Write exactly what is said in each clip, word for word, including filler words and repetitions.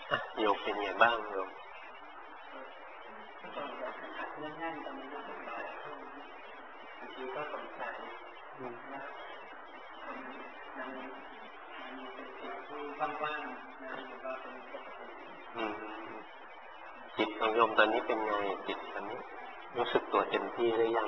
โยมเป็นไงบ้างโยมง่ายๆตรงนี้ก็สบายบางทีก็สงสัยว่ามันมันเป็นจิตที่ว่างๆนะมันก็เป็นปกติจิตของโยมตอนนี้เป็นไงจิตตอนนี้รู้สึกตัวเต็มที่หรือยัง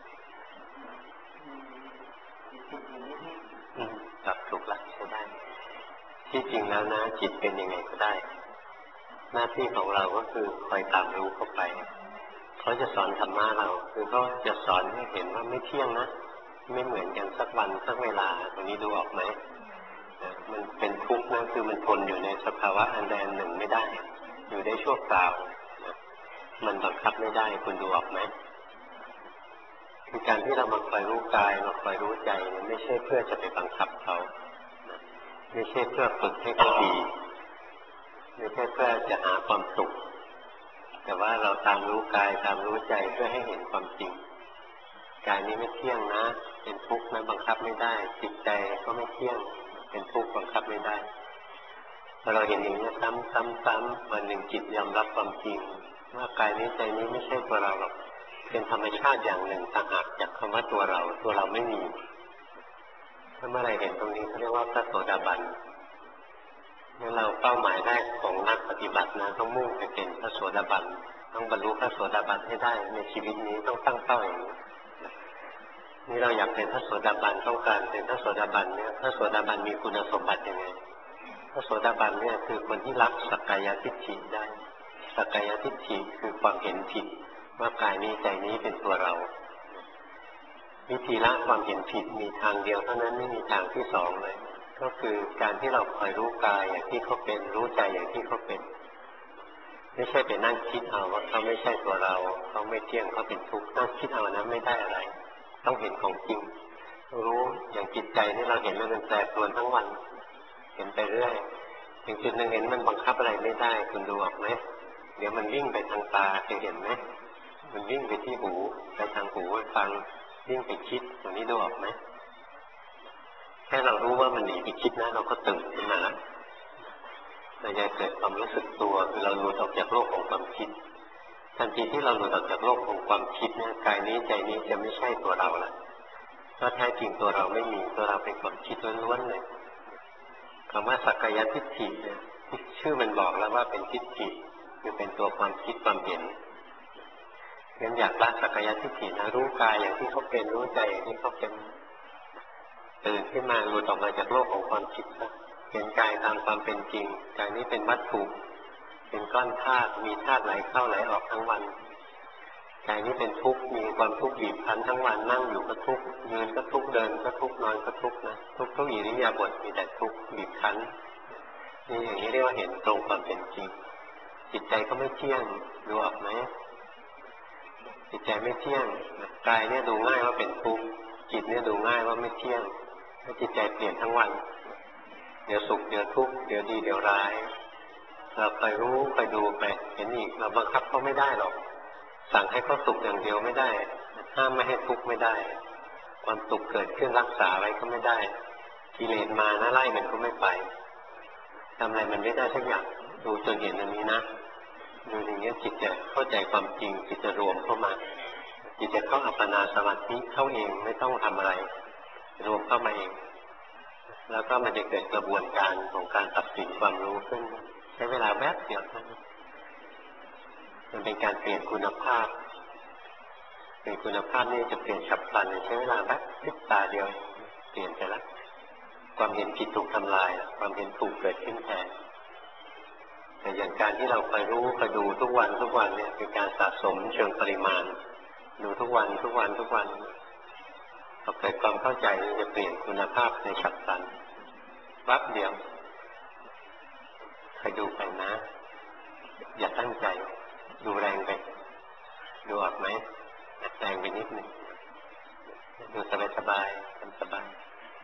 กลับถูกหลักใช่ได้ที่จริงแล้วนะจิตเป็นยังไงก็ได้หน้าที่ของเราก็คือคอยตามรู้เข้าไปเขาจะสอนธรรมะเราคือเขาจะสอนให้เห็นว่าไม่เที่ยงนะไม่เหมือนกันสักวันสักเวลาตรงนี้ดูออกไหมมันเป็นทุกข์นะคือมันทนอยู่ในสภาวะอันใดอันหนึ่งไม่ได้อยู่ได้ชั่วคราวมันบังคับไม่ได้คุณดูออกไหมคือการที่เรามาคอยรู้กายมาคอยรู้ใจเนี่ยไม่ใช่เพื่อจะไปบังคับเขาไม่ใช่เพื่อฝึกให้เขาดีไม่ใช่เพื่อจะหาความสุขแต่ว่าเราตามรู้กายตามรู้ใจเพื่อให้เห็นความจริงกายนี้ไม่เที่ยงนะเป็นทุกข์นะบังคับไม่ได้จิตใจก็ไม่เที่ยงเป็นทุกข์บังคับไม่ได้พอเราเห็นอย่างนี้ซ้ำซ้ำซ้ำวันหนึ่งจิตยอมรับความจริงว่ากายนี้ใจนี้ไม่ใช่ตัวเราหรอกเป็นธรรมชาติอย่างหนึ่งต่างหากจากคำว่าตัวเราตัวเราไม่มีถ้าเมื่อไรเห็นตรงนี้เขาเรียกว่าพระโสดาบันงั้นเราเป้าหมายแรกของนักปฏิบัตินะต้องมุ่งไปเป็นพระโสดาบันต้องบรรลุพระโสดาบันให้ได้ในชีวิตนี้ต้องตั้งเป้าอย่างนี้นี่เราอยากเป็นพระโสดาบันต้องการเป็นพระโสดาบันเนี่ยพระโสดาบันมีคุณสมบัติยังไงพระโสดาบันเนี่ยคือคนที่ละสักกายทิฏฐิได้สักกายทิฏฐิคือความเห็นผิดว่ากายนี้ใจนี้เป็นตัวเราวิธีละความเห็นผิดมีทางเดียวเท่านั้นไม่มีทางที่สองเลยก็คือการที่เราคอยรู้กายอย่างที่เขาเป็นรู้ใจอย่างที่เขาเป็นไม่ใช่ไปนั่งคิดเอาว่าเขาไม่ใช่ตัวเราเขาไม่เที่ยงเขาเป็นทุกข์นั่งคิดเอานะไม่ได้อะไรต้องเห็นของจริงรู้อย่างจิตใจนี่เราเห็นมันแปรปรวนทั้งวันเห็นไปเรื่อยถึงจุดหนึ่งเห็นมันบังคับอะไรไม่ได้คุณดูออกไหมเดี๋ยวมันวิ่งไปทางตาเคยเห็นไหมมันวิ่งไปที่หูไปทางหูฟังวิ่งไปคิดตรงนี้ดูออกไหมแค่เรารู้ว่ามันหนีไปคิดนะเราก็ตื่นขึ้นมาแล้วเราจะเกิดความรู้สึกตัวคือเราหลุดออกจากโลกของความคิดทันทีที่เราหลุดออกจากโลกของความคิดเนี่ยกายนี้ใจนี้จะไม่ใช่ตัวเราละเพราะแท้จริงตัวเราไม่มีตัวเราเป็นความคิดล้วนๆเลยคำว่าสักกายทิฏฐิเนี่ยชื่อมันบอกแล้วว่าเป็นทิฏฐิคือเป็นตัวความคิดความเห็นงั้นอยากละสักกายทิฏฐินะรู้กายอย่างที่เขาเป็นรู้ใจอย่างที่เขาเป็นตื่นขึ้นมาหลุดออกมาจากโลกของความคิดนะเห็นกายตามความเป็นจริงกายนี้เป็นวัตถุเป็นก้อนธาตุมีธาตุไหลเข้าไหลออกทั้งวันกายนี้เป็นทุกข์มีความทุกข์บีบคั้นทั้งวันนั่งอยู่ก็ทุกข์ยืนก็ทุกข์เดินก็ทุกข์นอนก็ทุกข์นะทุกข์ทุกอิริยาบถมีแต่ทุกข์บีบคั้นนี่อย่างนี้เรียกว่าเห็นตรงความเป็นจริงจิตใจก็ไม่เที่ยงดูออกไหมจิตใจไม่เที่ยงกายเนี่ยดูง่ายว่าเป็นทุกข์จิตเนี่ยดูง่ายว่าไม่เที่ยงถ้าจิตใจเปลี่ยนทั้งวันเดี๋ยวสุขเดี๋ยวทุกข์เดี๋ยวดีเดี๋ยวร้ายเราคอยรู้คอยดูไปเห็นอีกเราบังคับเขาไม่ได้หรอกสั่งให้เขาสุขอย่างเดียวไม่ได้ห้ามไม่ให้ทุกข์ไม่ได้ความสุขเกิดขึ้นรักษาไว้ก็ไม่ได้กิเลสมานะไล่มันก็ไม่ไปทำอะไรมันไม่ได้สักอย่างดูจนเห็นอันนี้นะดูอย่างนี้จิตจะเข้าใจความจริงจิตจะรวมเข้ามาจิตจะเข้าอัปปนาสมาธิเข้าเองไม่ต้องทำอะไรรวมเข้ามาเองแล้วก็มันจะเกิดกระบวนการของการตัดสินความรู้ขึ้นใช้เวลาแวบเดียวเท่านั้นมันเป็นการเปลี่ยนคุณภาพเป็นคุณภาพนี่จะเปลี่ยนฉับพลันใช้เวลาแวบพริบตาเดียวเปลี่ยนไปแล้วความเห็นผิดถูกทำลายความเห็นถูกเกิดขึ้นแทนแต่อย่างการที่เราคอยรู้คอยดูทุกวันทุกวันเนี่ยเป็นการสะสมเชิงปริมาณดูทุกวันทุกวันทุกวันพอเกิดความเข้าใจจะเปลี่ยนคุณภาพในฉับพลันวับเดียวคอยดูไปนะอย่าตั้งใจดูแรงไปดูออกไหมแรงไปนิดนึงดูสบายสบายทำสบาย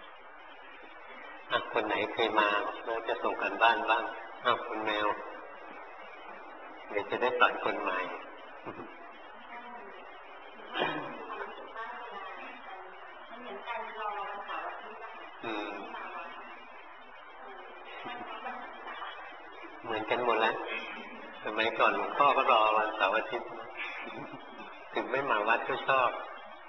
คนไหนเคยมาแล้วจะส่งกันบ้านบ้างอ้าวคุณแมวเดี๋ยวจะได้สอนคนใหม่อืมเหมือนกันหมดแล้วสมัยก่อนหลวงพ่อก็รอวันเสาร์อาทิตย์ถึงไม่มาวัดก็ชอบ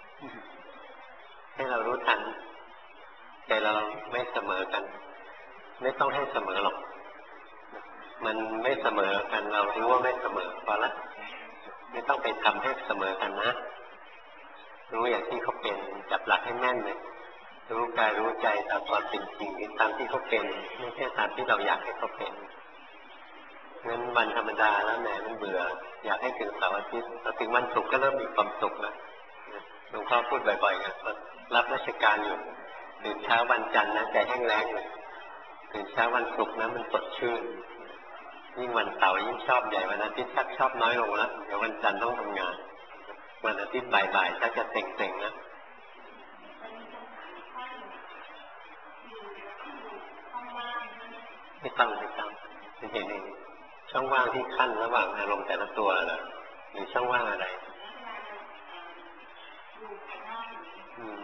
ให้เรารู้ทันแต่เราไม่เสมอกันไม่ต้องให้เสมอหรอกมันไม่เสมอกันเรารู้ว่าไม่เสมอพอละไม่ต้องไปทำให้เสมอกันนะรู้อย่างที่เขาเป็นจับหลักให้แม่นเลยรู้กายรู้ใจตามความเป็นจริงตามที่เขาเป็นไม่ใช่ตามที่เราอยากให้เขาเป็นงั้นวันธรรมดาแล้วแหมมันเบื่ออยากให้ถึงเสาร์อาทิตย์พอถึงวันศุกร์ก็เริ่มมีความสุขแล้วหลวงพ่อพูดบ่อยๆนะรับราชการอยู่ตื่นเช้าวันจันทร์นะใจแห้งแล้งเลยตื่นเช้าวันศุกร์นะมันสดชื่นยิ่งวันเสาร์ยิ่งชอบใหญ่วันอาทิตย์ชักชอบน้อยลงแล้วเดี๋ยววันจันทร์ต้องทำงานวันอาทิตย์บ่ายๆชักจะเซ็งๆนะไม่ต้องไม่ต้องไม่เห็นเองช่องว่างที่ขั้นระหว่างอารมณ์แต่ละตัวเหรอหรือช่องว่างอะไรอืม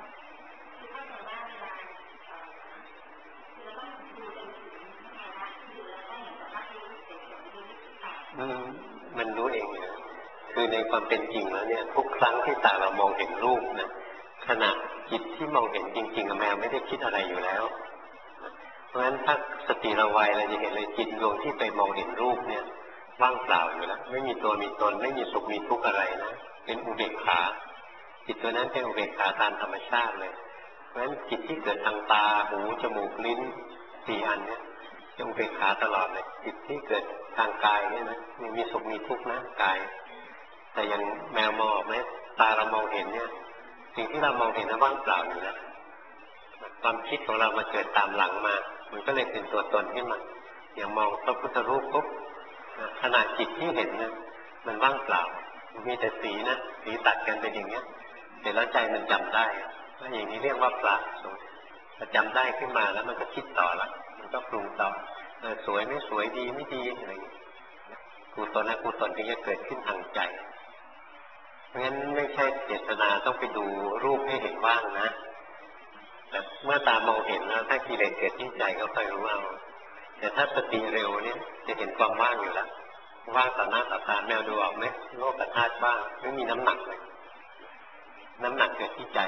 อืมมันรู้เองนะคือในความเป็นจริงแล้วเนี่ยทุกครั้งที่ตาเรามองเห็นรูปนะขณะจิตที่มองเห็นจริงๆแมวไม่ได้คิดอะไรอยู่แล้วเพราะฉะนั้นถ้าสติเราไวเราจะเห็นเลยจิตดวงที่ไปมองเห็นรูปเนี่ยว่างเปล่าอยู่แล้วไม่มีตัวมีตนไม่มีสุขมีทุกข์อะไรนะเป็นอุเบกขาจิตตัวนั้นเป็นอุเบกขาตามธรรมชาติเลยเพราะฉะนั้นจิตที่เกิดทางตาหูจมูกลิ้นสี่อันเนี่ยจะอุเบกขาตลอดเลยจิตที่เกิดทางกายเนี่ยนะมีสุขมีทุกข์นะกายแต่ยังแมวมองออกไหมตาเรามองเห็นเนี่ยสิ่งที่เรามองเห็นนั้นว่างเปล่าอยู่แล้วความคิดของเรามาเกิดตามหลังมามันก็เลยเป็นตัวตนขึ้นมาอย่างมองพระพุทธรูปปุ๊บขณะจิตที่เห็นเนี่ยมันว่างเปล่ามีแต่สีนะสีตัดกันเป็นอย่างเงี้ยเสร็จแล้วใจมันจำได้ว่าอย่างนี้เรียกว่าปราศพอจำได้ขึ้นมาแล้วมันก็คิดต่อละมันก็ปรุงต่อสวยไม่สวยดีไม่ดีอะไรอย่างเงี้ยกุศลอกุศลที่จะเกิดขึ้นทางใจเพราะฉะนั้นไม่ใช่เจตนาต้องไปดูรูปให้เห็นว่างนะแต่เมื่อตามองเห็นแล้วถ้ากิเลสเกิดที่ใจก็ค่อยรู้เอาแต่ถ้าสติเร็วเนี่ยจะเห็นความว่างอยู่แล้วว่างต่อหน้าต่อตาแมวดูออกไหมโลกธาตุว่างไม่มีน้ำหนักเลยน้ำหนักเกิดที่ใจ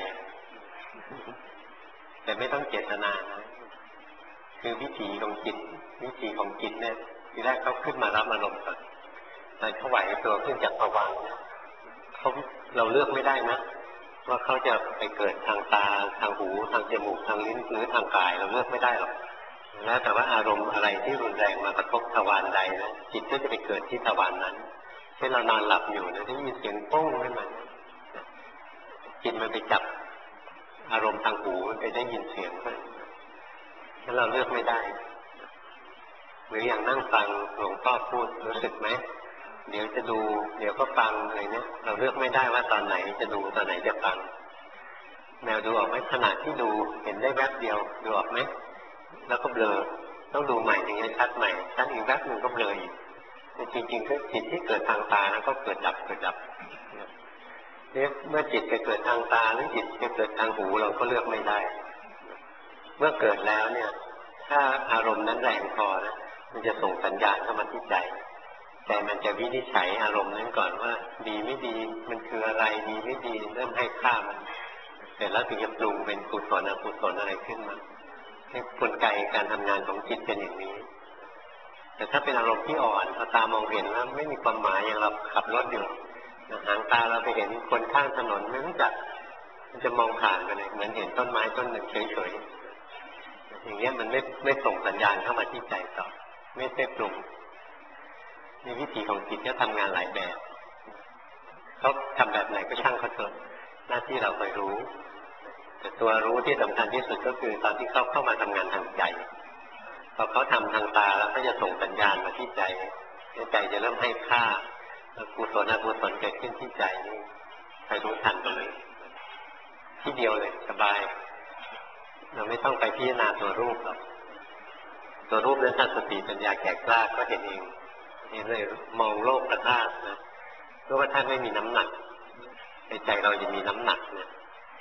แต่ไม่ต้องเจตนานะคือวิถีของจิตวิถีของจิตเนี่ยทีแรกเขาขึ้นมารับอารมณ์ก่อนแต่เขาไหวตัวขึ้นจากภวังค์เขาเราเลือกไม่ได้นะว่าเขาจะไปเกิดทางตาทางหูทางจมูกทางลิ้นหรือทางกายเราเลือกไม่ได้หรอกแล้วแต่ว่าอารมณ์อะไรที่รุนแรงมากระทบทวารใดนะจิตก็จะไปเกิดที่ทวารนั้นเช่นเรานอนหลับอยู่นะได้ยินเสียงปุ้งขึ้นมาจิตมันไปจับอารมณ์ทางหูมันไปได้ยินเสียงขึ้นแล้วเราเลือกไม่ได้หรืออย่างนั่งฟังหลวงพ่อพูดรู้สึกไหมเดี๋ยวจะดูเดี๋ยวก็ฟังอะไรเนี่ยเราเลือกไม่ได้ว่าตอนไหนจะดูตอนไหนจะฟังแมวดูออกไหมขณะที่ดูเห็นได้แวบเดียวดูออกไหมแล้วก็เบลอต้องดูใหม่ถึงจะชัดใหม่ชัดอีกแวบหนึ่งก็เบลออีกแต่จริงๆก็จิตที่เกิดทางตาแล้วก็เกิดดับเกิดดับเนี่ยเมื่อจิตจะเกิดทางตาหรือจิตจะเกิดทางหูเราก็เลือกไม่ได้เมื่อเกิดแล้วเนี่ยถ้าอารมณ์นั้นแรงพอนะมันจะส่งสัญญาณเข้ามาที่ใจแต่มันจะวินิจฉัยอารมณ์นั้นก่อนว่าดีไม่ดีมันคืออะไรดีไม่ดีเริ่มให้ค่ามันเสร็จแล้วถึงจะปรุงเป็นกุศลอกุศลอะไรขึ้นมากลไกการทำงานของจิตเป็นอย่างนี้แต่ถ้าเป็นอารมณ์ที่อ่อนพอตามองเห็นแล้วไม่มีความหมายอย่างเราขับรถอยู่หางตาเราไปเห็นคนข้างถนนไม่รู้จักมันจะมองผ่านไปเลยเหมือนเห็นต้นไม้ต้นหนึ่งเฉยๆอย่างเงี้ยมันไม่ไม่ส่งสัญญาณเข้ามาที่ใจต่อไม่ได้ปรุงในวิธีของจิตก็ทำงานหลายแบบเขาทำแบบไหนก็ช่างเขาเถอะหน้าที่เราไปรู้แต่ตัวรู้ที่สำคัญที่สุดก็คือตอนที่เขาเข้ามาทำงานทางใจพอเขาทำทางตาแล้วก็จะส่งสัญญาณมาที่ใจใจจะเริ่มให้ค่ากุศลอกุศลเกิดขึ้นที่ใจนี่ใครรู้ทันตรงนี้ที่เดียวเลยสบายเราไม่ต้องไปพิจารณาตัวรูปหรอกตัวรูปนั้นถ้าสติปัญญาแก่กล้าก็เห็นเองเห็นเลยมองโลกธาตุนะเพราะว่าธาตุไม่มีน้ำหนักในใจเราจะมีน้ำหนักเนี่ย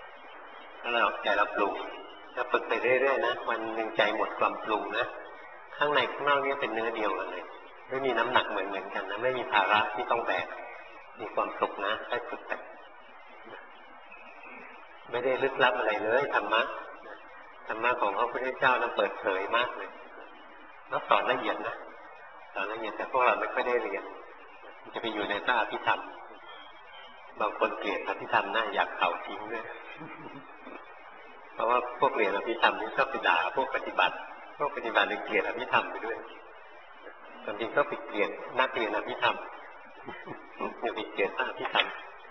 ถ้าเราใจเราปรุงถ้าฝึกไปเรื่อยๆนะวันหนึ่งใจหมดความปรุงนะข้างในข้างนอกนี่เป็นเนื้อเดียวกันเลยไม่มีน้ำหนักเหมือนเหมือนกันนะไม่มีภาระที่ต้องแบกมีความสุขนะแค่ฝึกไปไม่ได้ลึกลับอะไรเลยธรรมะธรรมะของพระพุทธเจ้านั้นเปิดเผยมากเลยแล้วสอนละเอียดนะสอนละเอียดแต่พวกเราไม่ค่อยได้เรียนจะไปอยู่ในพระอภิธรรมบางคนเกลียดอภิธรรมนะอยากเผาทิ้งด้วยเพราะว่าพวกเรียนอภิธรรมนี่ชอบไปด่าพวกปฏิบัติพวกปฏิบัติเลยเกลียดอภิธรรมไปด้วยความจริงก็ไปเกลียดนักเรียนอภิธรรมอย่าไปเกลียดพระอภิธรรม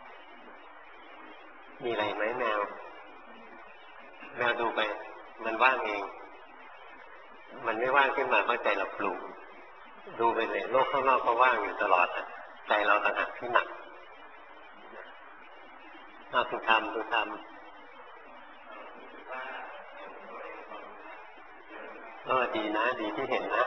มีอะไรไหมแมวแมวดูไปมันว่างเองมันไม่ว่างขึ้นมาเพราะใจเราปรุงดูไปเลยโลกข้างนอกก็ว่างอยู่ตลอดใจเราต่างหากที่หนักเอาดูทำดูทำเออดีนะดีที่เห็นนะ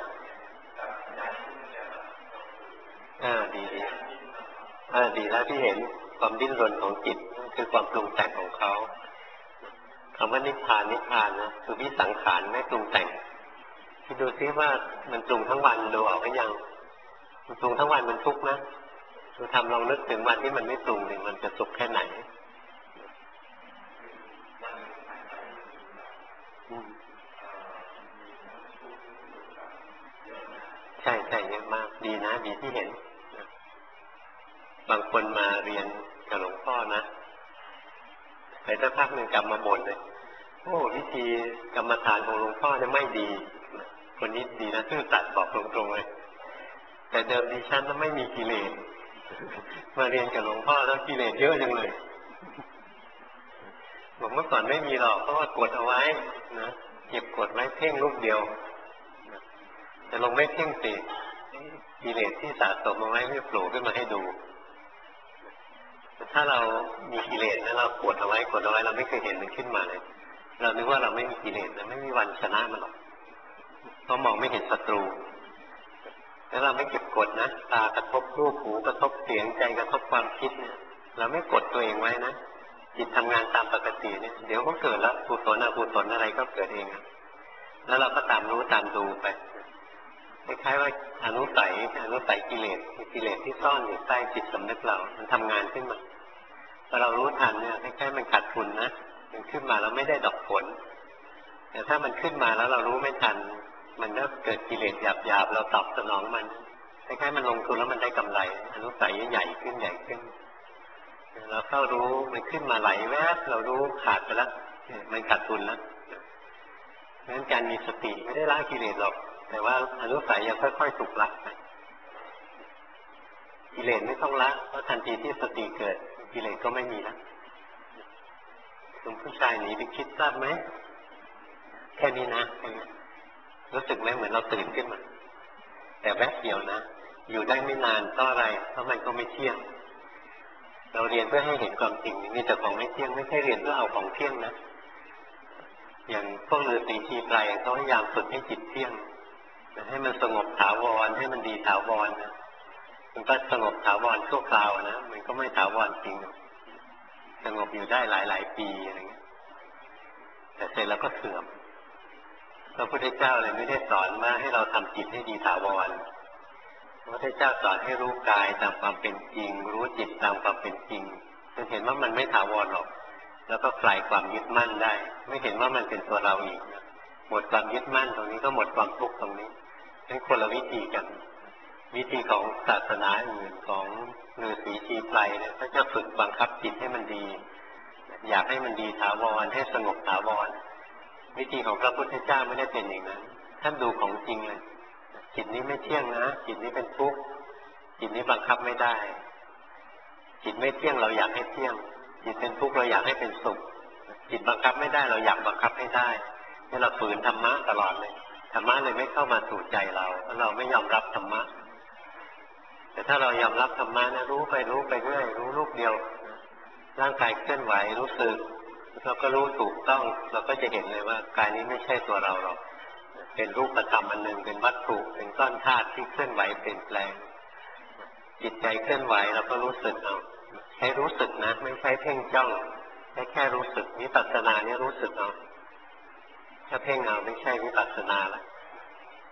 อ่าดีดีอ่าดีแล้วที่เห็นความดิ้นรนของจิตคือความปรุงแต่งของเขาคำว่านิพพานนิพพานนะคือวิสังขารไม่ปรุงแต่งคิดดูซิว่ามันปรุงทั้งวันดูออกหรือยังมันปรุงทั้งวันมันทุกข์นะดูทำลองนึกถึงวันที่มันไม่ปรุงหนึ่งมันจะสุขแค่ไหนใช่ใช่เยอะมากดีนะดีที่เห็นบางคนมาเรียนกับหลวงพ่อนะไปสักพักหนึ่งกลับมาบ่นเลยโอ้วิธีกรรมฐานของหลวงพ่อเนี่ยไม่ดีคนนี้ดีนะซื่อสัตย์บอกตรงๆเลยแต่เดิมดิฉันน่ะไม่มีกิเลสมาเรียนกับหลวงพ่อแล้วกิเลสเยอะจังเลยบอกเมื่อก่อนไม่มีหรอกเพราะว่ากดเอาไว้นะเก็บกดไว้เพ่งลูกเดียวแต่ลงไม่เพ่งสิกิเลสที่สะสมเอาไว้ไม่โผล่ขึ้นมาให้ดูถ้าเรามีกิเลสนะเรากดเอาไว้กดเอาไว้เราไม่เคยเห็นมันขึ้นมาเลยเรานึกว่าเราไม่มีกิเลสนะไม่มีวันชนะมันหรอกเพราะมองไม่เห็นศัตรูแล้วเราไม่เก็บกดนะตากระทบรูปหูกระทบเสียงใจกระทบความคิดเนี่ยเราไม่กดตัวเองไว้นะจิตทำงานตามปกติเนี่ยเดี๋ยวก็เกิดแล้วกุศลอกุศลอะไรก็เกิดเองแล้วเราก็ตามรู้ตามดูไปคล้ายๆว่าอนุสัยอนุสัยกิเลสกิเลสที่ซ่อนอยู่ใต้จิตสำนึกเรามันทำงานขึ้นมาพอเรารู้ทันเนี่ยคล้ายๆมันขาดทุนนะมันขึ้นมาแล้วไม่ได้ดอกผลแต่ถ้ามันขึ้นมาแล้วเรารู้ไม่ทันมันก็เกิดกิเลสหยาบๆเราตอบสนองมันคล้ายๆมันลงทุนแล้วมันได้กำไรอนุสัยใหญ่ขึ้นใหญ่ขึ้นเราเข้ารู้มันขึ้นมาไหลแวบเรารู้ขาดไปแล้วมันขาดทุนแล้วเพราะฉะนั้นการมีสติไม่ได้ละกิเลสหรอกแต่ว่าอนุสัยยังค่อยๆถูกละไปกิเลสไม่ต้องละเพราะทันทีที่สติเกิดกิเลสก็ไม่มีแล้วคุณผู้ชายหนีไปคิดทราบไหมแค่นี้นะแค่นี้รู้สึกไหมเหมือนเราตื่นขึ้นมาแต่แวบเดียวนะอยู่ได้ไม่นานก็อะไรเพราะมันก็ไม่เที่ยงเราเรียนเพื่อให้เห็นความจริงมีแต่ของไม่เที่ยงไม่ใช่เรียนเพื่อเอาของเที่ยงนะอย่างพวกฤาษีชีไตรเขาพยายามฝึกให้จิตเที่ยงให้มันสงบถาวรให้มันดีถาวรนะมันก็สงบถาวรชั่วคราวนะมันก็ไม่ถาวรจริงสงบอยู่ได้หลายหลายปีอะไรเงี้ยแต่เสร็จแล้วก็เสื่อมพระพุทธเจ้าเลยไม่ได้สอนว่าให้เราทำจิตให้ดีถาวรพระพุทธเจ้าสอนให้รู้กายตามความเป็นจริงรู้จิตตามความเป็นจริงจนเห็นว่ามันไม่ถาวรหรอกแล้วก็คลายความยึดมั่นได้ไม่เห็นว่ามันเป็นตัวเราอีกหมดความยึดมั่นตรงนี้ก็หมดความทุกข์ตรงนี้เป็นคนละวิธีกันวิธีของศาสนาอื่นของฤาษีชีไพรเนี่ยเขาจะฝึกบังคับจิตให้มันดีอยากให้มันดีถาวรให้สงบถาวรวิธีของพระพุทธเจ้าไม่ได้เป็นอย่างนั้นท่านดูของจริงเลยจิตนี้ไม่เที่ยงนะจิตนี้เป็นทุกข์จิตนี้บังคับไม่ได้จิตไม่เที่ยงเราอยากให้เที่ยงจิตเป็นทุกข์เราอยากให้เป็นสุขจิตบังคับไม่ได้เราอยากบังคับให้ได้นี่เราฝืนธรรมะตลอดเลยธรรมะเลยไม่เข้ามาสู่ใจเราเพราะเราไม่ยอมรับธรรมะแต่ถ้าเรายอมรับธรรมะนะรู้ไปรู้ไปเรื่อยรู้ลูกเดียวร่างกายเคลื่อนไหวรู้สึกเราก็รู้ถูกต้องเราก็จะเห็นเลยว่ากายนี้ไม่ใช่ตัวเราหรอกเป็นรูปธรรมอันหนึ่งเป็นวัตถุเป็นก้อนธาตุที่เคลื่อนไหวเปลี่ยนแปลงจิตใจเคลื่อนไหวเราก็รู้สึกเอาใช้รู้สึกนะไม่ใช่เพ่งจ้องแค่แค่รู้สึกวิปัสสนาเนี่ยรู้สึกเอาถ้าเพ่งเอาไม่ใช่วิปัสสนาแล้ว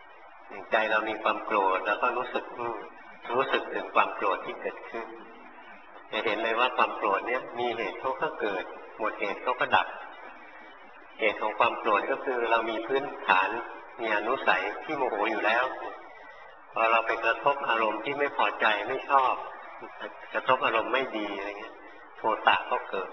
อย่างใจเรามีความโกรธแล้วก็รู้สึกรู้สึกถึงความโกรธที่เกิดขึ้นจะเห็นเลยว่าความโกรธเนี่ยมีเหตุเขาก็เกิดหมดเหตุเขาก็ดับเหตุของความโกรธก็คือเรามีพื้นฐานมีอนุสัยที่โมโหอยู่แล้วพอเราไปกระทบอารมณ์ที่ไม่พอใจไม่ชอบกระทบอารมณ์ไม่ดีอะไรเงี้ยโทสะก็เกิด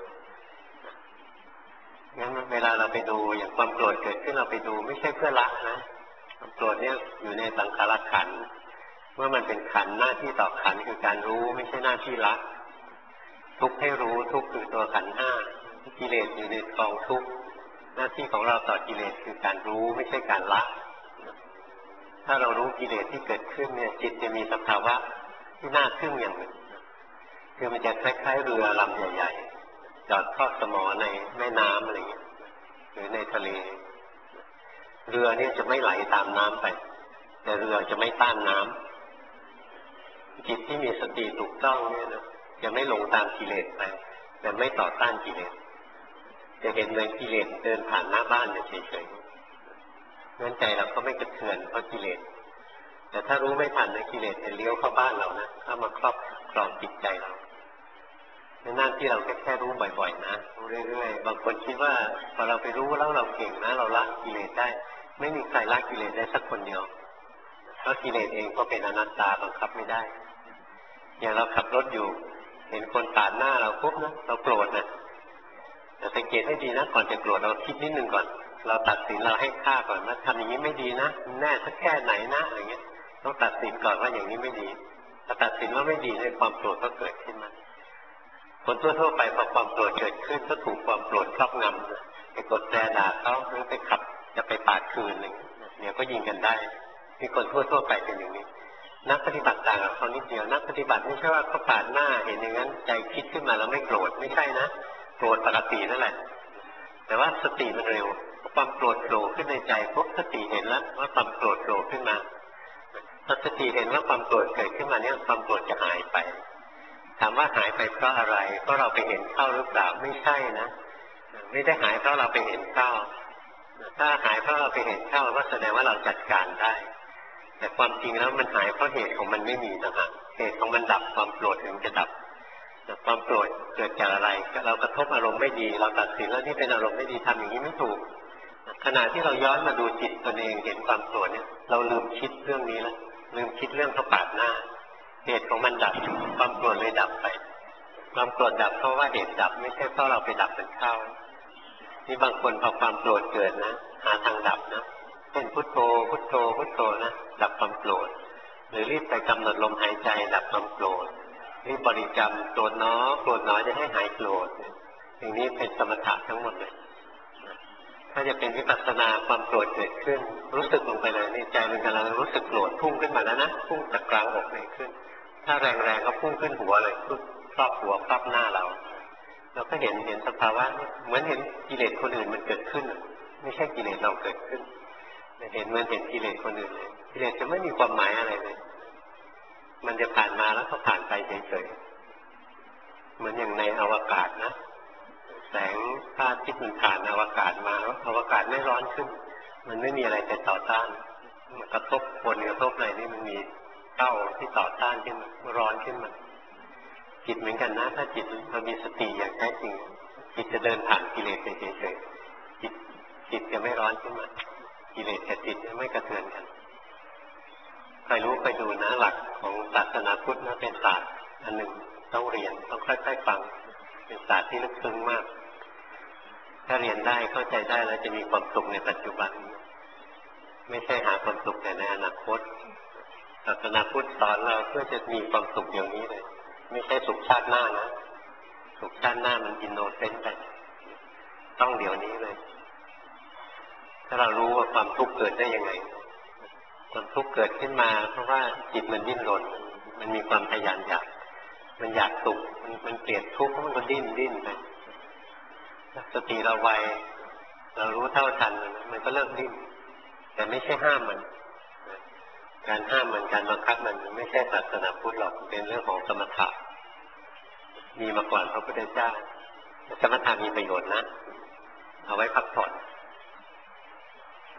งั้นเวลาเราไปดูอย่างความโกรธเกิดขึ้นเราไปดูไม่ใช่เพื่อละนะความโกรธเนี่ยอยู่ในสังขารขันธ์เมื่อมันเป็นขันธ์หน้าที่ต่อขันธ์คือการรู้ไม่ใช่หน้าที่ละทุกข์ให้รู้ทุกข์คือตัวขันธ์ห้ากิเลสอยู่ในกองทุกข์หน้าที่ของเราต่อกิเลสคือการรู้ไม่ใช่การละถ้าเรารู้กิเลสที่เกิดขึ้นเนี่ยจิตจะมีสภาวะที่น่าทึ่งอย่างหนึ่งคือมันจะคล้ายๆเรือลำใหญ่ๆจอดทอดสมอในแม่น้ำอะไรอย่างเงี้ยหรือในทะเลเรือเนี่ยจะไม่ไหลตามน้ำไปแต่เรือจะไม่ต้านน้ำจิตที่มีสติถูกต้องเนี่ยนะจะไม่หลงตามกิเลสไปแต่ไม่ต่อต้านกิเลสจะเห็นเหมือนกิเลสเดินผ่านหน้าบ้านเฉยๆงั้นใจเราก็ไม่กระเทือนเพราะกิเลสแต่ถ้ารู้ไม่ทันนะกิเลสจะเลี้ยวเข้าบ้านเรานะเข้ามาครอบครองจิตใจเราในหน้าที่เราแค่รู้บ่อยๆนะรู้เรื่อยๆบางคนคิดว่าพอเราไปรู้แล้วเราเก่งนะเราละกิเลสได้ไม่มีใครละกิเลสได้สักคนเดียวเพราะกิเลสเองก็เป็นอนัตตาบังคับไม่ได้อย่างเราขับรถอยู่เห็นคนปาดหน้าเราปุ๊บนะเราโกรธนะแต่สังเกตให้ดีนะก่อนจะโกรธเราคิดนิดนึงก่อนเราตัดสินเราให้ค่าก่อนว่าทำอย่างนี้ไม่ดีนะแน่สักแค่ไหนนะอะไรเงี้ยต้องตัดสินก่อนว่าอย่างนี้ไม่ดีถ้าตัดสินว่าไม่ดีในความโกรธก็เกิดขึ้นมาคนทั่วๆไปพอความโกรธเกิดขึ้นก็ถูกความโกรธครอบงำไปกดแตรด่าเขาหรือไปขับจะไปปาดคืนอะไรเงี้ยเนี่ยก็ยิงกันได้มีคนทั่วๆไปเป็นอย่างนี้นักปฏิบัติต่างกับเขานิดเดียวนักปฏิบัติไม่ใช่ว่าเขาปาดหน้าเห็นอย่างนั้นใจคิดขึ้นมาแล้วไม่โกรธไม่ใช่นะโกรธปกตินั่นแหละแต่ว่าสติมันเร็วความโกรธโผล่ขึ้นในใจพบสติเห็นแล้วว่าความโกรธโผล่ขึ้นมาพอสติเห็นว่าความโกรธเกิดขึ้นมาเนี่ยความโกรธจะหายไปถามว่าหายไปเพราะอะไรเพราะเราไปเห็นเข้าหรือเปล่าไม่ใช่นะไม่ได้หายเพราะเราไปเห็นเข้าถ้าหายเพราะเราไปเห็นเข้าก็แสดงว่าเราจัดการได้แต่ความจริงแล้วมันหายเพราะเหตุของมันไม่มีนะฮะเหตุของมันดับความโกรธถึงจะดับความโกรธเกิดจากอะไรเรากระทบอารมณ์ไม่ดีเราตัดสินแล้วนี่เป็นอารมณ์ไม่ดีทำอย่างนี้ไม่ถูกขณะที่เราย้อนมาดูจิตตนเองเห็นความโกรธเนี่ยเราลืมคิดเรื่องนี้แล้วลืมคิดเรื่องเขาปาดหน้าเหตุของมันดับความโกรธเลยดับไปความโกรธดับเพราะว่าเหตุดับไม่ใช่เพราะเราไปดับมันเข้านี่บางคนพอความโกรธเกิดนะหาทางดับนะเช่นพุทโธพุทโธพุทโธนะดับความโกรธหรือรีบไปกำหนดลมหายใจดับความโกรธรีบบริกรรมโกรธน้อโกรธน้อยจะให้หายโกรธอย่างนี้เป็นสมถะทั้งหมดเลยถ้าจะเป็นวิปัสสนาความโกรธเกิดขึ้นรู้สึกลงไปเลยในใจมันกำลังรู้สึกโกรธพุ่งขึ้นมาแล้วนะพุ่งจากกลางอกเลยขึ้นถ้าแรงๆก็พุ่งขึ้นหัวเลยครอบหัวครอบหน้าเราเราก็เห็นเห็นสภาวะเหมือนเห็นกิเลสคนอื่นมันเกิดขึ้นไม่ใช่กิเลสเราเกิดขึ้นเห็นเหมือนเห็นกิเลสคนอื่นเลยกิเลสจะไม่มีความหมายอะไรเลยมันจะผ่านมาแล้วก็ผ่านไปเฉยๆเหมือนอย่างในอวกาศนะแสงพระอาทิตย์มันผ่านอวกาศมาแล้วอวกาศไม่ร้อนขึ้นมันไม่มีอะไรจะต่อต้านมันกระทบคนกระทบอะไรนี่มันมีเต้าที่ต่อต้านขึ้นมาร้อนขึ้นมาจิตเหมือนกันนะถ้าจิตเรามีสติอย่างแท้จริงจิตจะเดินผ่านกิเลสไปเฉยๆจิตจิตจะไม่ร้อนขึ้นมากิเลสกับจิตไม่กระเทือนกันใครรู้ไปดูนะหลักของศาสนาพุทธนะเป็นศาสตร์อันหนึ่งต้องเรียนต้องค่อยๆฟังเป็นศาสตร์ที่ลึกซึ้งมากถ้าเรียนได้เข้าใจได้แล้วจะมีความสุขในปัจจุบันไม่ใช่หาความสุขแต่ในอนาคตศาสนาพุทธสอนเราเพื่อจะมีความสุขอย่างนี้เลยไม่ใช่สุขชาติหน้านะสุขชาติหน้ามันอินโนเซนต์ไปต้องเดี๋ยวนี้เลยถ้าเรารู้ว่าความทุกข์เกิดได้ยังไงความทุกข์เกิดขึ้นมาเพราะว่าจิตมันดิ้นรนมันมีความทะยานอยากมันอยากสุขมันมันเกลียดทุกข์มันก็ดิ้นดิ้นไปสติเราไวเรารู้เท่าทันมันก็เลิกดิ้นแต่ไม่ใช่ห้ามมันการห้ามมันการบังคับมันไม่ใช่ศาสนาพุทธหรอกเป็นเรื่องของสมถะมีมาก่อนพระพุทธเจ้าสมถะมีประโยชน์นะเอาไว้พักผ่อน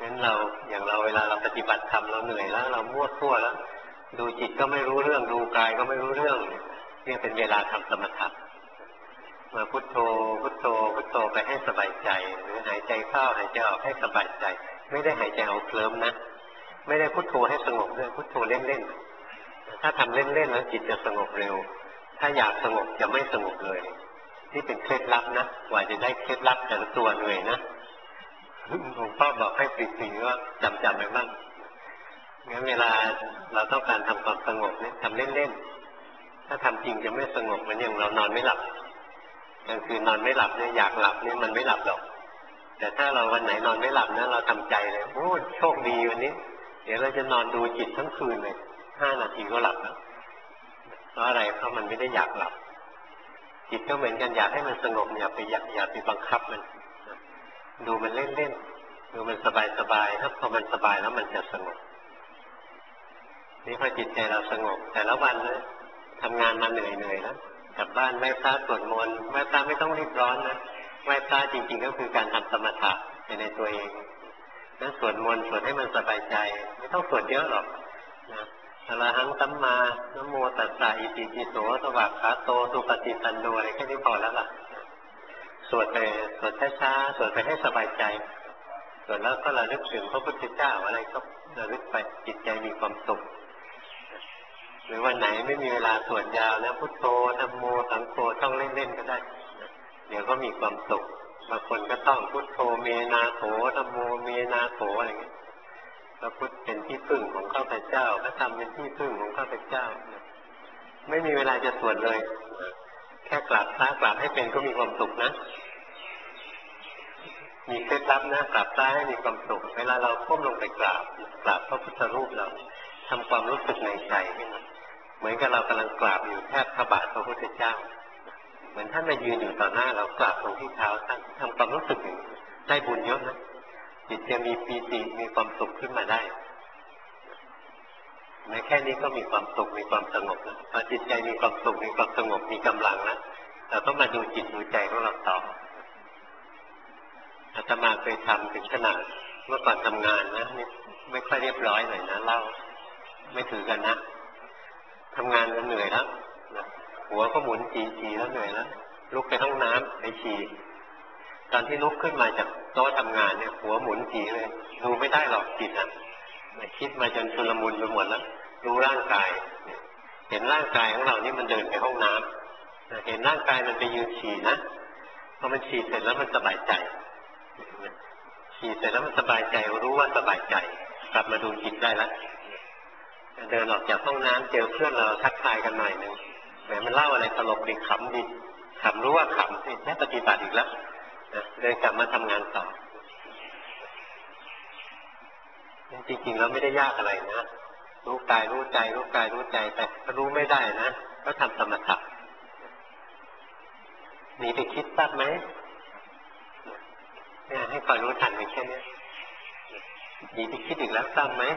งั้นเราอย่างเราเวลาเราปฏิบัติธรรมเราเหนื่อยแล้วเรามั่วทั่วแล้วดูจิตก็ไม่รู้เรื่องดูกายก็ไม่รู้เรื่องเนี่ยเป็นเวลาทำสมถะมาพุทโธพุทโธพุทโธไปให้สบายใจหรือหายใจเข้าหายใจออกให้สบายใจไม่ได้หายใจเอาเคลิ้มนะไม่ได้พุทโธให้สงบด้วยพุทโธเล่นๆถ้าทำเล่นๆแล้วจิตจะสงบเร็วถ้าอยากสงบจะไม่สงบเลยนี่เป็นเคล็ดลับนะกว่าจะได้เคล็ดลับแต่ละตัวเหนื่อยนะหลวงพ่อบอกให้ปิดสิ่งว่าจำจำไปบ้างงั้นเวลาเราต้องการทำความสงบเนี่ยทำเล่นๆถ้าทำจริงจะไม่สงบเหมือนอย่างเรานอนไม่หลับกลางคืนนอนไม่หลับเนี่ยอยากหลับเนี่ยมันไม่หลับหรอกแต่ถ้าเราวันไหนนอนไม่หลับนะเราทำใจเลยโอ้โชคดีวันนี้เดี๋ยวเราจะนอนดูจิตทั้งคืนเลยห้านาทีก็หลับแล้วเพราะอะไรเพราะมันไม่ได้อยากหลับจิตก็เหมือนกันอยากให้มันสงบอย่าไปอยากอย่าไปบังคับมันดูมันเล่นๆดูมันสบายๆถ้าพอมันสบายแล้วมันจะสงบนี่พอจิตใจเราสงบแต่ละวันนะทำงานมาเหนื่อยๆแล้วกลับบ้านไหว้พระสวดมนต์ไหว้พระไม่ต้องรีบร้อนนะไหว้พระจริงๆก็คือการทำสมถะในตัวเองนั้นสวดมนต์สวดให้มันสบายใจไม่ต้องสวดเยอะหรอกนะอรหังสัมมานะโมตัสสะอิติปิโสสวากขาโตสุปฏิปันโนอะไรแค่นี้พอแล้วล่ะสวดไปสวดช้าๆสวดไปให้สบายใจสวดแล้วก็ระลึกถึงพระพุทธเจ้าอะไรก็ระลึกไปจิตใจมีความสุขหรือวันไหนไม่มีเวลาสวดยาวนะพุทโธธัมโมสังโฆต้องเล่นๆก็ได้เดี๋ยวก็มีความสุขบางคนก็ต้องพุทโธเมนาโถธัมโมเมนาโถอะไรอย่างเงี้ยพระพุทธเป็นที่พึ่งของข้าพเจ้าพระธรรมเป็นที่พึ่งของข้าพเจ้าไม่มีเวลาจะสวดเลยแค่กราบพระกราบให้เป็นก็มีความสุขนะมีเคล็ดลับนะกราบพระให้มีความสุขเวลาเราก้มลงไปกราบกราบพระพุทธรูปเราทำความรู้สึกในใจให้มันเหมือนกับเรากำลังกราบอยู่แทบพระบาทพระพุทธเจ้าเหมือนท่านมายืนอยู่ต่อหน้าเรากราบตรงที่เท้าท่านทำความรู้สึกได้บุญเยอะนะจิตจะมีปีติมีความสุขขึ้นมาได้แม้แค่นี้ก็มีความสุขมีความสงบนะพอจิตใจมีความสุขมีความสงบมีกำลังนะเราต้องมาดูจิตดูใจของเราต่ออาตมาเคยทำถึงขนาดเมื่อก่อนทำงานนะนี่ไม่ค่อยเรียบร้อยหน่อยนะเล่าไม่ถือกันนะทำงานแล้วเหนื่อยแล้วนะหัวก็หมุนจีจีแล้วเหนื่อยแล้วลุกไปห้องน้ำไปฉี่ตอนที่ลุกขึ้นมาจากโต๊ะทำงานเนี่ยหัวหมุนจีเลยดูไม่ได้หรอกจิตอ่ะคิดมาจนชุลมุนไปหมดแล้วรู้ร่างกายเห็นร่างกายของเรานี่มันเดินไปห้องน้ำเห็นร่างกายมันไปยืนฉี่นะพอมันฉี่เสร็จแล้วมันสบายใจฉี่เสร็จแล้วมันสบายใจรู้ว่าสบายใจกลับมาดูจิตได้แล้วเดินออกจากห้องน้ำเจอเพื่อนเราทักทายกันหน่อยนึงแหมมันเล่าอะไรตลกดีขำดีขำรู้ว่าขำสิแค่ปฏิบัติอีกแล้วเดินกลับมาทำงานต่อจริงๆแล้วไม่ได้ยากอะไรนะรู้กายรู้ใจรู้กายรู้ใจแต่ถ้ารู้ไม่ได้นะก็ทำสมถะหนีไปคิดทราบไหมเนี่ยให้คอยรู้ทันไปแค่นี้หนีไปคิดอีกแล้วทราบไหม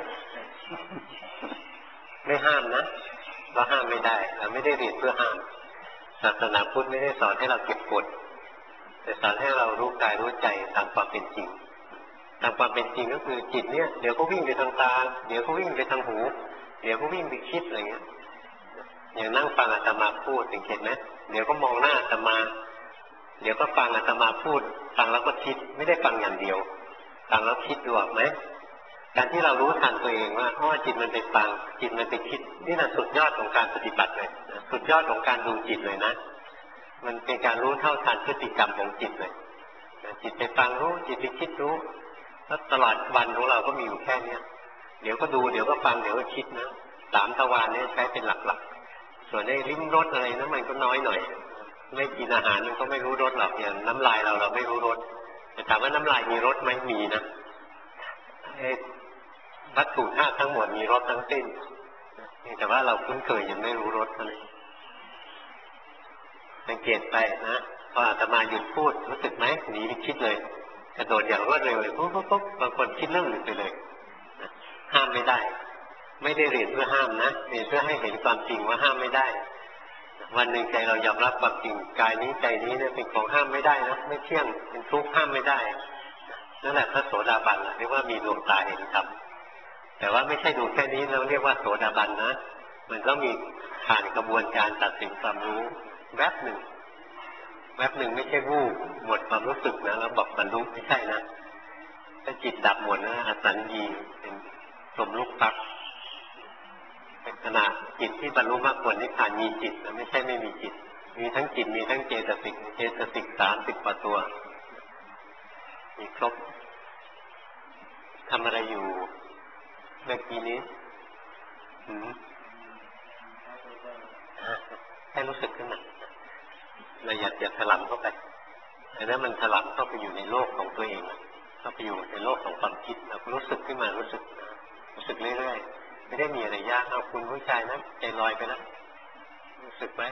ไม่ห้ามนะเราห้ามไม่ได้เราไม่ได้เรียนเพื่อห้ามศาสนาพุทธไม่ได้สอนให้เราเก็บกดแต่สอนให้เรารู้กายรู้ใจตามความเป็นจริงตามความเป็นจริงก็คือจิตเนี่ยเดี๋ยวก็วิ่งไปทางตาเดี๋ยวก็วิ่งไปทางหูเดี๋ยวก็วิ่งไปคิดอะไรเงี้ยอย่างนั่งฟังอาตมาพูดถึงเห็นไหมเดี๋ยวก็มองหน้าอาตมาเดี๋ยวก็ฟังอาตมาพูดฟังแล้วก็คิดไม่ได้ฟังอย่างเดียวฟังแล้วคิดดูออกไหมการที่เรารู้ทันตัวเองว่าเพราะว่าจิตมันไปฟังจิตมันไปคิดนี่แหละสุดยอดของการปฏิบัติเลยสุดยอดของการดูจิตเลยนะมันเป็นการรู้เท่าทันพฤติกรรมของจิตเลยจิตไปฟังรู้จิตไปคิดรู้แล้วตลอดวันของเราก็มีอยู่แค่นี้เดี๋ยวก็ดูเดี๋ยวก็ฟังเดี๋ยวก็คิดนะสามทวารนี้ใช้เป็นหลักๆส่วนในลิ้มรสอะไรนั้นมันก็น้อยหน่อยไม่กินอาหารมันก็ไม่รู้รสหรอกอย่างน้ำลายเราเราไม่รู้รสแต่ถามว่าน้ำลายมีรสไหมมีนะวัตถุธาตุทั้งหมดมีรสทั้งสิ้นแต่ว่าเราคุ้นเคยยังไม่รู้รสนั่นเองสังเกตไปนะพออาตมาหยุดพูดรู้สึกไหมหนีไปคิดเลยกระโดดอย่างรวดเร็วเลยปุ๊บปุ๊บปุ๊บบางคนคิดเรื่องอื่นไปเลยห้ามไม่ได้ไม่ได้เรียนเพื่อห้ามนะเรียนเพื่อให้เห็นความจริงว่าห้ามไม่ได้วันหนึ่งใจเรายอมรับความจริงกายนี้ใจนี้เนี่ยเป็นของห้ามไม่ได้นะไม่เที่ยงเป็นทุกข์ห้ามไม่ได้นั่นแหละพระโสดาบันเรียกว่ามีดวงตาเห็นธรรมแต่ว่าไม่ใช่ดูแค่นี้เราเรียกว่าโสดาบันนะมันก็มีผ่านกระบวนการตัดสินความรู้แวบหนึ่งแวบหนึ่งไม่ใช่วูบหมดความรู้สึกนะแล้วบอกบรรลุไม่ใช่นะถ้าจิตดับหมดนะอสัญญีเป็นสมลูกปักเป็นขณะจิตที่บรรลุมรรคผลนิพพานมีจิตนะไม่ใช่ไม่มีจิตมีทั้งจิตมีทั้งเจตสิกเจตสิกสามสิบกว่าตัวมีครบทำอะไรอยู่เมื่อกี้นี้หืมให้รู้สึกขึ้นมาเราอย่าอย่าถลำเข้าไปแต่ถ้ามันถลำเข้าไปอยู่ในโลกของตัวเองเข้าไปอยู่ในโลกของความคิดเรารู้สึกขึ้นมารู้สึกรู้สึกเรื่อยๆไม่ได้มีอะไรยากเอาคุณผู้ชายนะใจลอยไปนะรู้สึกไหม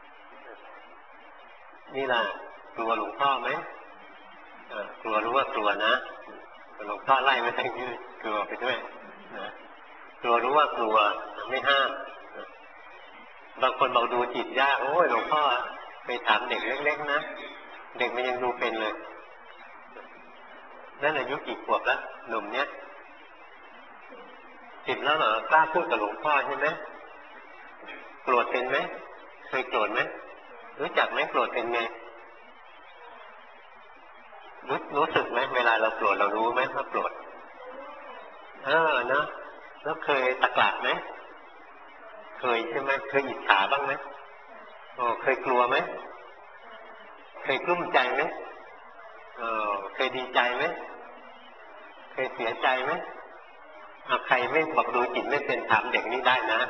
นี่ล่ะกลัวหลวงพ่อไหมกลัวรู้ว่ากลัวนะหลวงพ่อไล่ไม่ได้ยืดกลัวไปด้วยนะกลัวรู้ว่ากลัวไม่ห้ามบางคนบอกดูจิตยากโอ้ยหลวงพ่อไปถามเด็กเล็กๆนะเด็กมันยังดูเป็นเลยนั่นอายุกี่ขวบแล้วหนุ่มเนี้ยสิบแล้วเหรอกล้าพูดกับหลวงพ่อใช่ไหมโกรธเป็นไหมเคยโกรธไหมรู้จักไหมโกรธเป็นไงรู้รู้สึกไหมเวลาเราโกรธเรารู้ไหมว่าโกรธเออเนาะแล้วเคยตะกละไหมเคยใช่ไหมเคยอิจฉาบ้างไหมโอ้เคยกลัวไหมเคยกลุ้มใจไหมเออเคยดีใจไหมเคยเสียใจไหมเอาใครไม่บอกดูจิตไม่เป็นถามเด็กนี่ได้นะ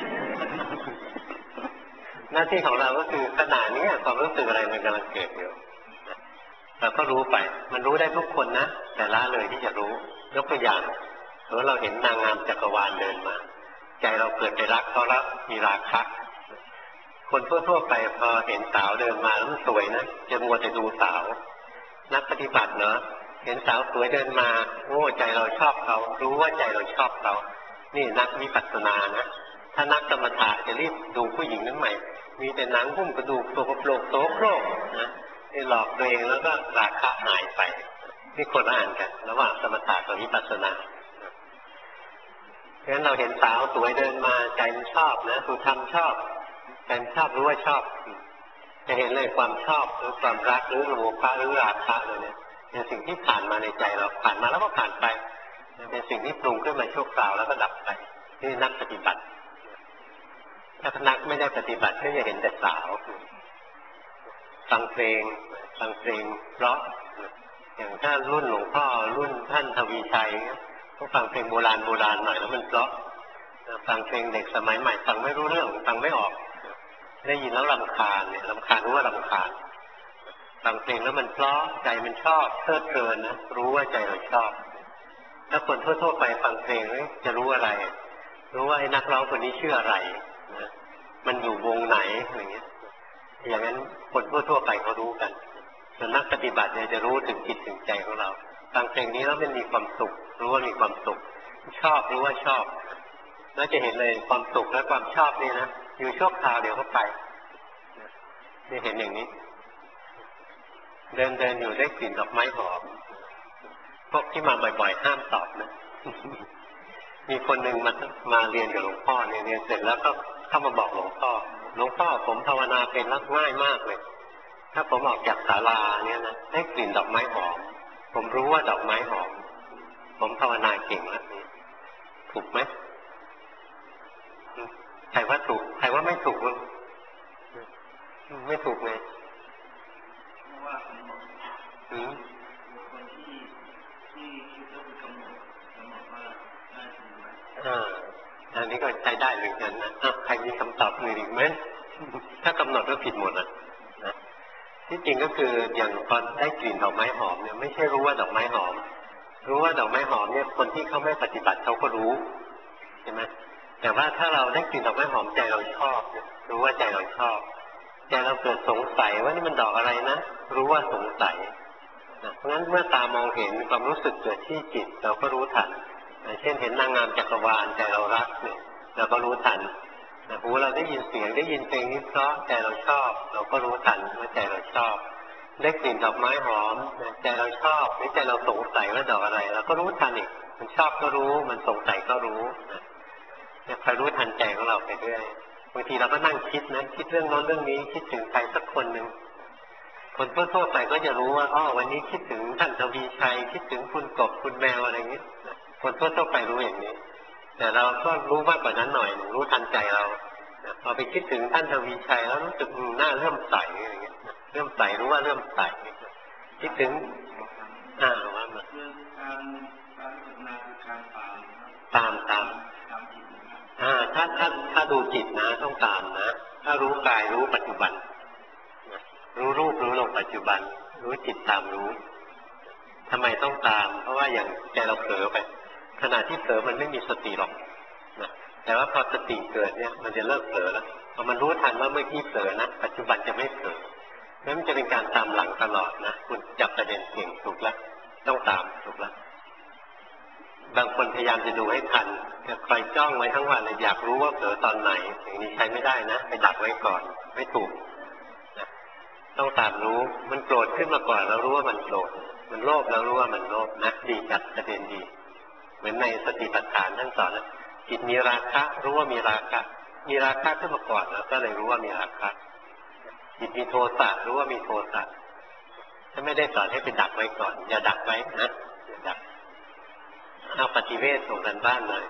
หน้าที่ของเราก็คือขณะนี้ความรู้สึกอะไรมันกำลังเกิดอยู่เราก็รู้ไปมันรู้ได้ทุกคนนะแต่ละเลยที่จะรู้ยกตัวอย่างสมมติเราเห็นนางงามจักรวาลเดินมาใจเราเกิดไปรักเขาแล้วมีราคะคนทั่วๆไปพอเห็นสาวเดินมาแล้วมันสวยนะจะมัวแต่ดูสาวนักปฏิบัติเนาะเห็นสาวสวยเดินมาโอ้ใจเราชอบเขารู้ว่าใจเราชอบเขานี่นักวิปัสสนานะถ้านักสมถะจะรีบดูผู้หญิงนั้นใหม่มีแต่หนังหุ้มกระดูกตัวกระโปรงโตโครกนะนี่หลอกตัวเองแล้วก็ราคะหายไปนี่คนละอ่านกันระหว่างสมถะกับวิปัสสนาเพราะฉะนั้นเราเห็นสาวสวยเดินมาใจมันชอบนะสุธรรมชอบใจมันชอบรู้ว่าชอบจะเห็นเลยความชอบหรือความรักหรือโลภะหรือราคะเลยเนี่ยเป็นสิ่งที่ผ่านมาในใจเราผ่านมาแล้วก็ผ่านไปเป็นสิ่งที่ปรุงขึ้นมาชั่วคราวแล้วก็ดับไปนี่นักปฏิบัติถ้านักไม่ได้ปฏิบัติก็จะเห็นแต่สาวฟังเพลงฟังเพลงเพราะอย่างถ้ารุ่นหลวงพ่อรุ่นท่านทวีชัยก็ฟังเพลงโบราณโบราณหน่อยแล้วมันเพราะฟังเพลงเด็กสมัยใหม่ฟังไม่รู้เรื่องฟังไม่ออกได้ยินแล้วรำคาญเนี่ยรำคาญรู้ว่ารำคาญฟังเพลงแล้วมันเพราะใจมันชอบเพลิดเพลินนะรู้ว่าใจเราชอบถ้าคนทั่วๆไปฟังเพลงจะรู้อะไรรู้ว่าไอ้นักร้องคนนี้ชื่ออะไรนะมันอยู่วงไหนอะไรเงี้ยอย่างนั้นคนทั่วๆไปเขารู้กันส่วนนักปฏิบัติเนี่ยจะรู้ถึงจิตถึงใจของเราฟังเพลงนี้แล้วมันมีความสุขรู้ว่ามีความสุขชอบรู้ว่าชอบแล้วจะเห็นเลยความสุขและความชอบนี่นะอยู่ชั่วคราวเดี๋ยวก็ไปจะเห็นอย่างนี้เดินเดินอยู่ได้กลิ่นดอกไม้หอมพวกที่มาบ่อยๆห้ามตอบนะ มีคนหนึ่งมามาเรียนกับหลวงพ่อเนี่ยเรียนเสร็จแล้วก็เข้ามาบอกหลวงพ่อหลวงพ่อผมภาวนาเป็นรักง่ายมากเลยถ้าผมออกจากศาลาเนี่ยนะได้กลิ่นดอกไม้หอมผมรู้ว่าดอกไม้หอมผมภาวนาเก่งแล้วถูกไหมใครว่าถูกใครว่าไม่ถูกไม่ถูกเลยเพราะว่าผมบอกอืมคนที่ที่คิดแล้วกำหนดกำหนดว่าได้ถึงไหมอ่าอันนี้ก็ใช้ได้เหมือนกันนะใครมีคำตอบอื่นอีกไหมถ้ากำหนดก็ผิดหมดอ่ะนะที่จริงก็คืออย่างตอนได้กลิ่นดอกไม้หอมเนี่ยไม่ใช่รู้ว่าดอกไม้หอมรู้ว่าดอกไม้หอมเนี่ยคนที่เขาไม่ปฏิบัติเขาก็รู้ใช่ไหมแต่ว่าถ้าเราได้กลิ่นดอกไม้หอมใจเราชอบรู้ว่าใจเราชอบใจเราเกิดสงสัยว่านี่มันดอกอะไรนะรู้ว่าสงสัยนะเพราะฉะนั้นเมื่อตามองเห็นความรู้สึกเกิดที่จิตเราก็รู้ทันเช่นเห็นนางงามจักรวาลใจเรารักเนี่ยเราก็รู้ทันหูเราได้ยินเสียงได้ยินเพลงนี้เพราะใจเราชอบเราก็รู้ทันว่าใจเราชอบได้กลิ่นดอกไม้หอมใจเราชอบหรือใจเราสงสัยว่าดอกอะไรเราก็รู้ทันอีกมันชอบก็รู้มันสงสัยก็รู้เนี่ยคอยรู้ทันใจของเราไปเรื่อยบางทีเราก็นั่งคิดนะคิดเรื่องโน้นเรื่องนี้คิดถึงใครสักคนหนึ่งคนทั่วๆไปก็จะรู้ว่าอ๋อวันนี้คิดถึงท่านทวีชัยคิดถึงคุณกบคุณแมวอะไรอย่างนี้คนทั่วๆไปรู้อย่างนี้แต่เราก็รู้มากกว่านั้นหน่อยรู้ทันใจเราพอไปคิดถึงท่านทวีชัยแล้วรู้สึกหน้าเริ่มใสอะไรอย่างเงี้ยเริ่มใสรู้ว่าเริ่มใสคิดถึงอ่าว่ามาการการฝึกนาคือการตามตามตามอ่าถ้าถ้าถ้าดูจิตนะต้องตามนะถ้ารู้กายรู้ปัจจุบันรู้รูปรู้ลงปัจจุบันรู้จิตตามรู้ทำไมต้องตามเพราะว่าอย่างใจเราเผลอไปขณะที่เผลอมันไม่มีสติหรอกนะแต่ว่าพอสติเกิดเนี่ยมันจะเลิกเผลอแล้วพอมันรู้ทันว่าเมื่อกี้เผลอนะปัจจุบันจะไม่เผลอแล้วมันจะเป็นการตามหลังตลอดนะคุณจับประเด็นเก่งถูกแล้วต้องตามถูกแล้วบางคนพยายามจะดูให้ทันจะคอยจ้องไว้ทั้งวันเลยอยากรู้ว่าเผลอตอนไหนอย่างนี้ใช้ไม่ได้นะไปดักไว้ก่อนไม่ถูกนะต้องตามรู้มันโกรธขึ้นมาก่อนเรารู้ว่ามันโกรธมันโลภเรารู้ว่ามันโลภนะดีจัดประเด็นดีเหมือนในสติปัฏฐานท่านสอนนะจิตมีราคะรู้ว่ามีราคะมีราคะขึ้นมาก่อนแล้วก็เลยรู้ว่ามีราคะจิตมีโทสะรู้ว่ามีโทสะถ้าไม่ได้สอนให้ไปดักไว้ก่อนอย่าดักไว้นะอย่าดักเอาปฏิเวทส่งกันบ้านเลย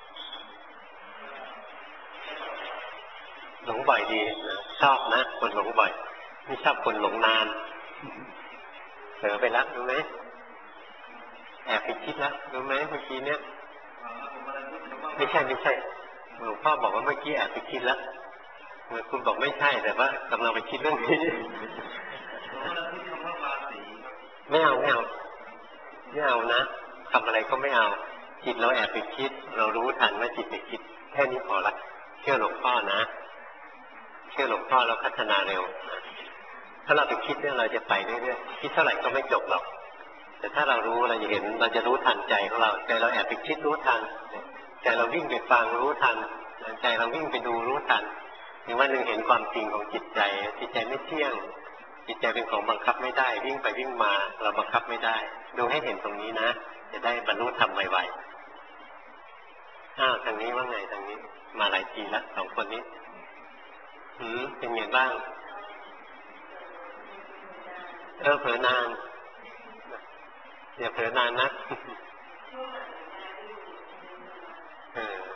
หลงบ่อยดีนะชอบนะคนหลงบ่อยไม่ชอบคนหลงนานเผลอไปแล้วรู้ไหมแอบไปคิดแล้วรู้ไหมเมื่อกี้เนี้ยไม่ใช่ไม่ใช่หลวงพ่อบอกว่าเมื่อกี้แอบไปคิดแล้วเมื่อคุณบอกไม่ใช่แต่ว่ากำลังไปคิดเรื่องนี้ไม่เอาไม่เอาไม่เอานะทำอะไรก็ไม่เอาจิตเราแอบไปคิดเรารู้ทันว่าจิตไปคิดแค่นี้พอละเชื่อหลวงพ่อนะเชื่อหลวงพ่อแล้วพัฒนาเร็วถ้าเราไปคิดเนี่ยเราจะไปเรื่อยๆคิดเท่าไหร่ก็ไม่จบหรอกแต่ถ้าเรารู้เราจะเห็นเราจะรู้ทันใจของเราใจเราแอบไปคิดรู้ทันใจเราวิ่งไปฟังรู้ทันใจเราวิ่งไปดูรู้ทันถึงวันหนึ่งเห็นความจริงของจิตใจจิตใจไม่เที่ยงจิตใจเป็นของบังคับไม่ได้วิ่งไปวิ่งมาเราบังคับไม่ได้ดูให้เห็นตรงนี้นะจะได้บรรลุธรรมไวๆอ้าวทางนี้ว่าไงทางนี้มาหลายทีแล้วสองคนนี้หืมเป็นไงบ้างเออเผลอนานอย่าเผลอนานนะเออ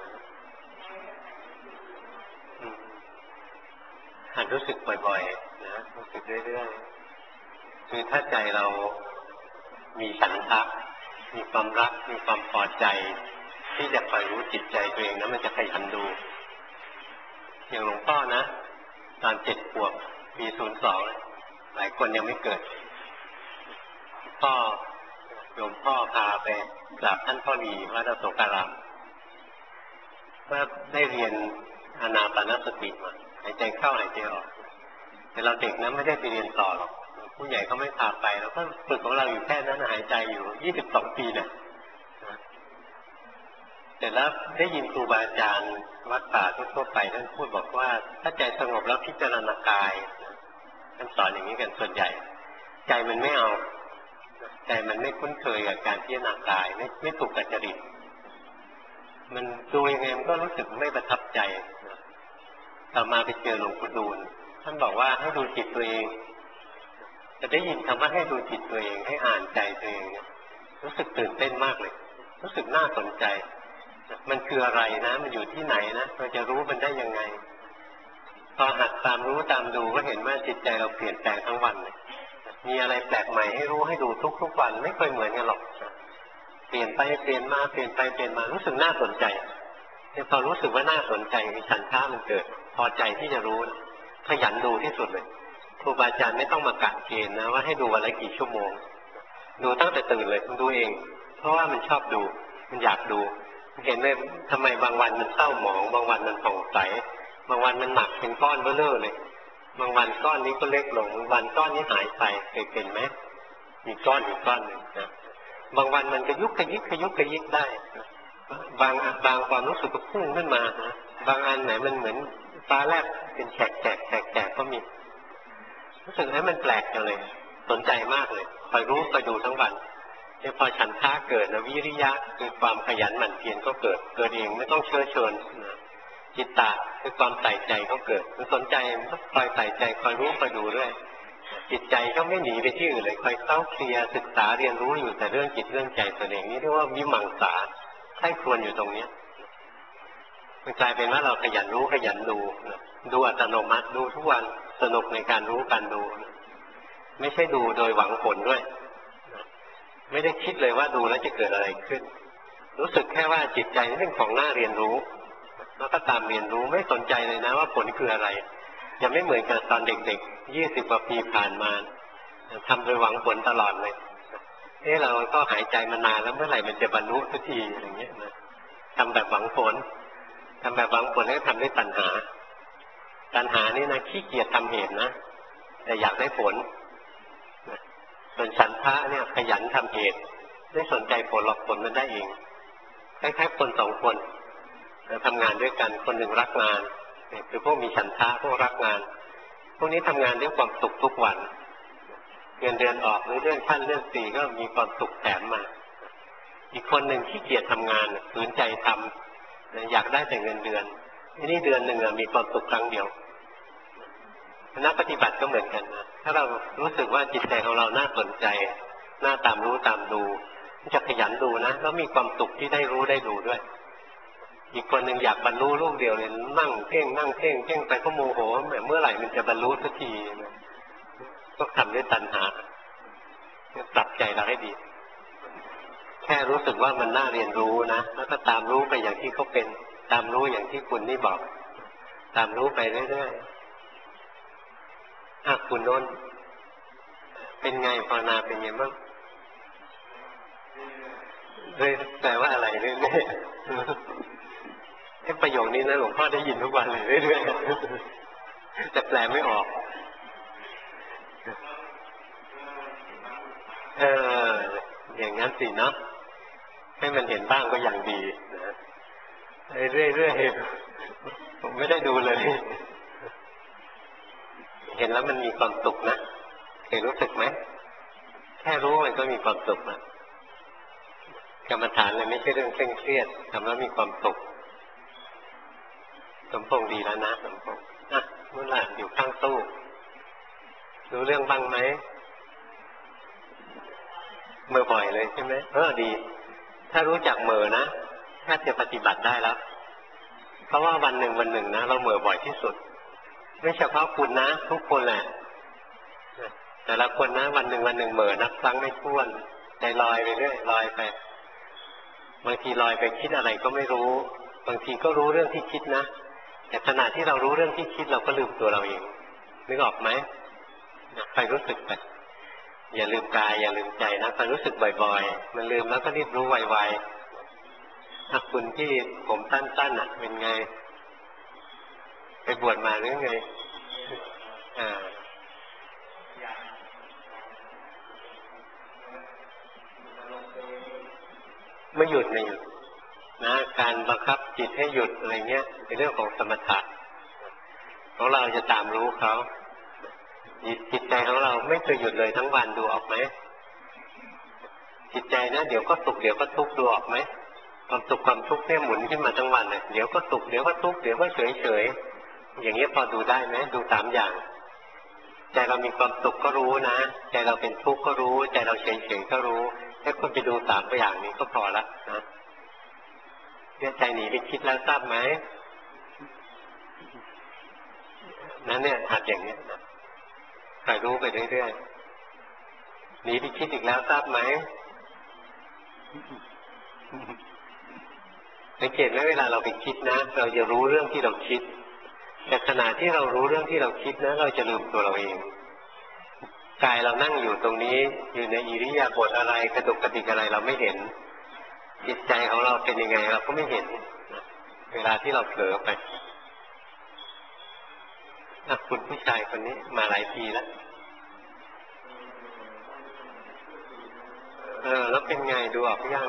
หัดรู้สึกบ่อยๆนะรู้สึกเรื่อยๆคือถ้าใจเรามีฉันทะมีความรักมีความพอใจที่จะคอยรู้จิตใจตัวเองนะมันจะขยันดูอย่างหลวงพ่อนะตอนเจ็ดขวบปีศูนย์สองหลายคนยังไม่เกิดพ่อโยมพ่อพาไปกราบท่านพ่อดีวัดอโศการามว่าได้เรียนอานาปานสติมาหายใจเข้าหายใจออกแต่เราเด็กนะไม่ได้ไปเรียนต่อหรอกผู้ใหญ่เขาไม่พาไปเราก็ฝึกของเราอยู่แค่นั้นหายใจอยู่ยี่สิบสองปีเนี่ยแต่แล้วได้ยินครูบาอาจารย์วัดป่าทั่วไปท่านพูดบอกว่าถ้าใจสงบแล้วพิจารณากายท่านสอนอย่างนี้กันส่วนใหญ่ใจมันไม่เอาใจมันไม่คุ้นเคยกับการพิจารณากายไม่ไม่ถูกกับจริตมันดูยังไงมันก็รู้สึกไม่ประทับใจต่อมาไปเจอหลวงปู่ดูลท่านบอกว่าให้ดูจิตตัวเองจะได้ยินคำว่าให้ดูจิตตัวเองให้อ่านใจตัวเองรู้สึกตื่นเต้นมากเลยรู้สึกน่าสนใจมันคืออะไรนะมันอยู่ที่ไหนนะเราจะรู้มันได้ยังไงพอหัดตามรู้ตามดูก็เห็นว่าจิตใจเราเปลี่ยนแปลงทั้งวันเลยมีอะไรแปลกใหม่ให้รู้ให้ดูทุกๆวันไม่เคยเหมือนกันหรอกเปลี่ยนไปเปลี่ยนมาเปลี่ยนไปเปลี่ยนมารู้สึกน่าสนใจพอรู้สึกว่าน่าสนใจมีฉันทะมันเกิดพอใจที่จะรู้ขยันดูที่สุดเลยครูบาอาจารย์ไม่ต้องมากะเกณฑ์นะว่าให้ดูวันละกี่ชั่วโมงดูตั้งแต่ตื่นเลยมันดูเองเพราะว่ามันชอบดูมันอยากดูเห็นเลยทำไมบางวันมันเศร้าหมองบางวันมันผ่องใสบางวันมันหนักเป็นก้อนเบ้อเร่อเลยบางวันก้อนนี้ก็เล็กลงบางวันก้อนนี้หายไปเคยเป็นไหมมีก้อนอีกก้อนหนึ่งนะบางวันมันกระยุกกระยิกกระยุกกระยิกได้บางบางความรู้สึกก็พุ่งขึ้นมานะบางอันไหนมันเหมือนฟ้าแลบเป็นแฉกแฉกแฉกแฉกก็มีรู้สึกให้มันแปลกจังเลยสนใจมากเลยคอยรู้คอยดูทั้งวันเนี่ยพอฉันทะเกิดนะวิริยะคือความขยันหมั่นเพียรก็เกิดเกิดเองไม่ต้องเชื้อเชิญนะจิตตะคือความใส่ใจก็เกิดมันสนใจมันก็คอยใส่ใจคอยรู้คอยดูด้วยจิตใจก็ไม่หนีไปที่อื่นเลยคอยเข้าเคลียร์ศึกษาเรียนรู้อยู่แต่เรื่องจิตเรื่องใจตัวเองนี่เรียกว่าวิมังสาใคร่ครวญอยู่ตรงนี้มันกลายเป็นว่าเราขยันรู้ขยันดูดูอัตโนมัติดูทุกวันสนุกในการรู้การดูไม่ใช่ดูโดยหวังผลด้วยไม่ได้คิดเลยว่าดูแล้วจะเกิดอะไรขึ้นรู้สึกแค่ว่าจิตใจนี่เป็นของน่าเรียนรู้แล้วก็ตามเรียนรู้ไม่สนใจเลยนะว่าผลคืออะไรยังไม่เหมือนกับตอนเด็กๆยี่สิบกว่าปีผ่านมาทำโดยหวังผลตลอดเลยเอ๊ะเราก็หายใจมานานแล้วเมื่อไหร่มันจะบรรลุสักทีอย่างเงี้ยนะทำแบบหวังผลทำแบบหวังผลแล้วทำด้วยตัณหาตัณหานี่นะขี้เกียจทำเหตุนะแต่อยากได้ผลส่วนฉันทะเนี่ยขยันทำเหตุไม่สนใจผลหรอกผลมันได้เองคล้ายๆคนสองคนทำงานด้วยกันคนหนึ่งรักงานคือพวกมีฉันทะพวกรักงานพวกนี้ทำงานด้วยความสุขทุกวันเงินเดือนออกหรือเรื่องขั้นเรื่องสี่ก็มีความสุขแถมมาอีกคนหนึ่งขี้เกียจทำงานฝืนใจทำอยากได้แต่เงินเดือนนี่เดือนหนึ่งมีความสุขครั้งเดียวนักปฏิบัติก็เหมือนกันนะถ้าเรารู้สึกว่าจิตใจของเราน่าสนใจน่าตามรู้ตามดูจะขยันดูนะแล้วมีความสุขที่ได้รู้ได้ดูด้วยอีกคนหนึ่งอยากบรรลุลูกเดียวเลยนั่งเพ่งนั่งเพ่งเพ่งไปก็โมโหเมื่อไหร่มันจะบรรลุสักทีก็ทำด้วยตัณหาปรับใจเราให้ดีแค่รู้สึกว่ามันน่าเรียนรู้นะแล้วก็ตามรู้ไปอย่างที่เขาเป็นตามรู้อย่างที่คุณนี่บอกตามรู้ไปเรื่อยๆอ่ะคุณโน้นเป็นไงภาวนาเป็นไงบ้างเรื่อยแปลว่าอะไรเรื่อยๆไอ้ประโยคนี้นะหลวงพ่อได้ยินทุกวันเลยเรื่อยๆแต่แปลไม่ออกเอออย่างนั้นสิเนาะให้มันเห็นบ้างก็อย่างดีนะเรื่อยๆผมไม่ได้ดูเลยเห็นแล้วมันมีความสุขนะเคยรู้สึกไหมแค่รู้มันก็มีความสุขนะกรรมฐานเลยไม่ใช่เรื่องเคร่งเครียดทำแล้วมีความสุขสมพงษ์ดีแล้วนะสมพงษ์อ่ะนู่นล่ะอยู่ข้างตู้รู้เรื่องบ้างไหมเมื่อบ่อยเลยใช่ไหมเออดีถ้ารู้จักเมื่อนะแทบจะปฏิบัติได้แล้วเพราะว่าวันหนึ่งวันหนึ่งนะเราเมื่อบ่อยที่สุดไม่เฉพาะคุณนะทุกคนแหละแต่ละคนนะวันหนึ่งวันหนึ่งเมื่อนับครั้งไม่ถ้วนใจลอยไปเรื่อยลอยไปบางทีลอยไปคิดอะไรก็ไม่รู้บางทีก็รู้เรื่องที่คิดนะแต่ขณะที่เรารู้เรื่องที่คิดเราก็ลืมตัวเราเองนึกออกไหมใครรู้สึกไปอย่าลืมกายอย่าลืมใจนะใครรู้สึกบ่อยๆมันลืมแล้วก็รีบรู้ไวๆถ้าคุณที่ผมสั้นๆอ่ะเป็นไงไปบวชมาหรือไงอ่าไม่หยุดไม่หยุดนะการบังคับจิตให้หยุดอะไรเงี้ยเป็นเรื่องของสมถะของเราจะตามรู้เขาจิตใจของเราไม่เคยหยุดเลยทั้งวันดูออกไหมจิตใจนะเดี๋ยวก็สุขเดี๋ยวก็ทุกข์ดูออกไหมความสุขความทุกข์เนี่ยหมุนขึ้นมาทั้งวันเลยเดี๋ยวก็สุขเดี๋ยวก็ทุกข์เดี๋ยวก็เฉยเฉยอย่างนี้พอดูได้ไหมดูสามอย่างใจเรามีความสุขก็รู้นะใจเราเป็นทุกข์ก็รู้ใจเราเฉยเฉยก็รู้แค่คุณไปดูสามอย่างนี้ก็พอละนะเนี่ยใจหนีไปคิดแล้วทราบไหมนั่นเนี่ยหัดอย่างนี้นะคอยรู้ไปเรื่อยๆหนีไปคิดอีกแล้วทราบไหมสังเกตไหมเวลาเราไปคิดนะเราจะรู้เรื่องที่เราคิดแต่ขณะที่เรารู้เรื่องที่เราคิดนะเราจะลืมตัวเราเองกายเรานั่งอยู่ตรงนี้อยู่ในอิริยาบถอะไรกระดุกกระดิกอะไรเราไม่เห็นจิตใจของเราเป็นยังไงเราก็ไม่เห็นเวลาที่เราเผลอไปคุณผู้ชายคนนี้มาหลายปีแล้วเออแล้วเป็นไงดูออกยัง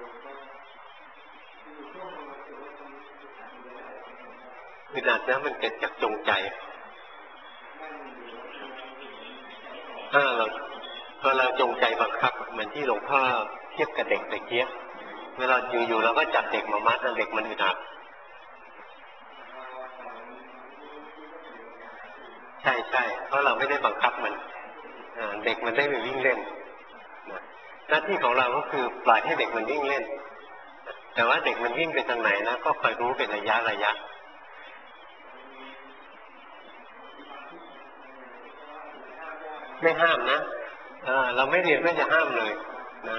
อึดอัดนะมันเกิดจากจงใจถ้าเราพอเราจงใจบังคับเหมือนที่หลวงพ่อเทียบกับเด็กตะเกียบเวลาอยู่ๆเราก็จับเด็กมามัดแล้วเด็กมันอึดอัดใช่ใช่เพราะเราไม่ได้บังคับมันเด็กมันได้ไปวิ่งเล่นหน้าที่ของเราก็คือปล่อยให้เด็กมันวิ่งเล่นแต่ว่าเด็กมันวิ่งไปทางไหนนะก็คอยรู้เป็นระยะระยะไม่ห้ามนะเออเราไม่เรียนเพื่อจะห้ามเลยนะ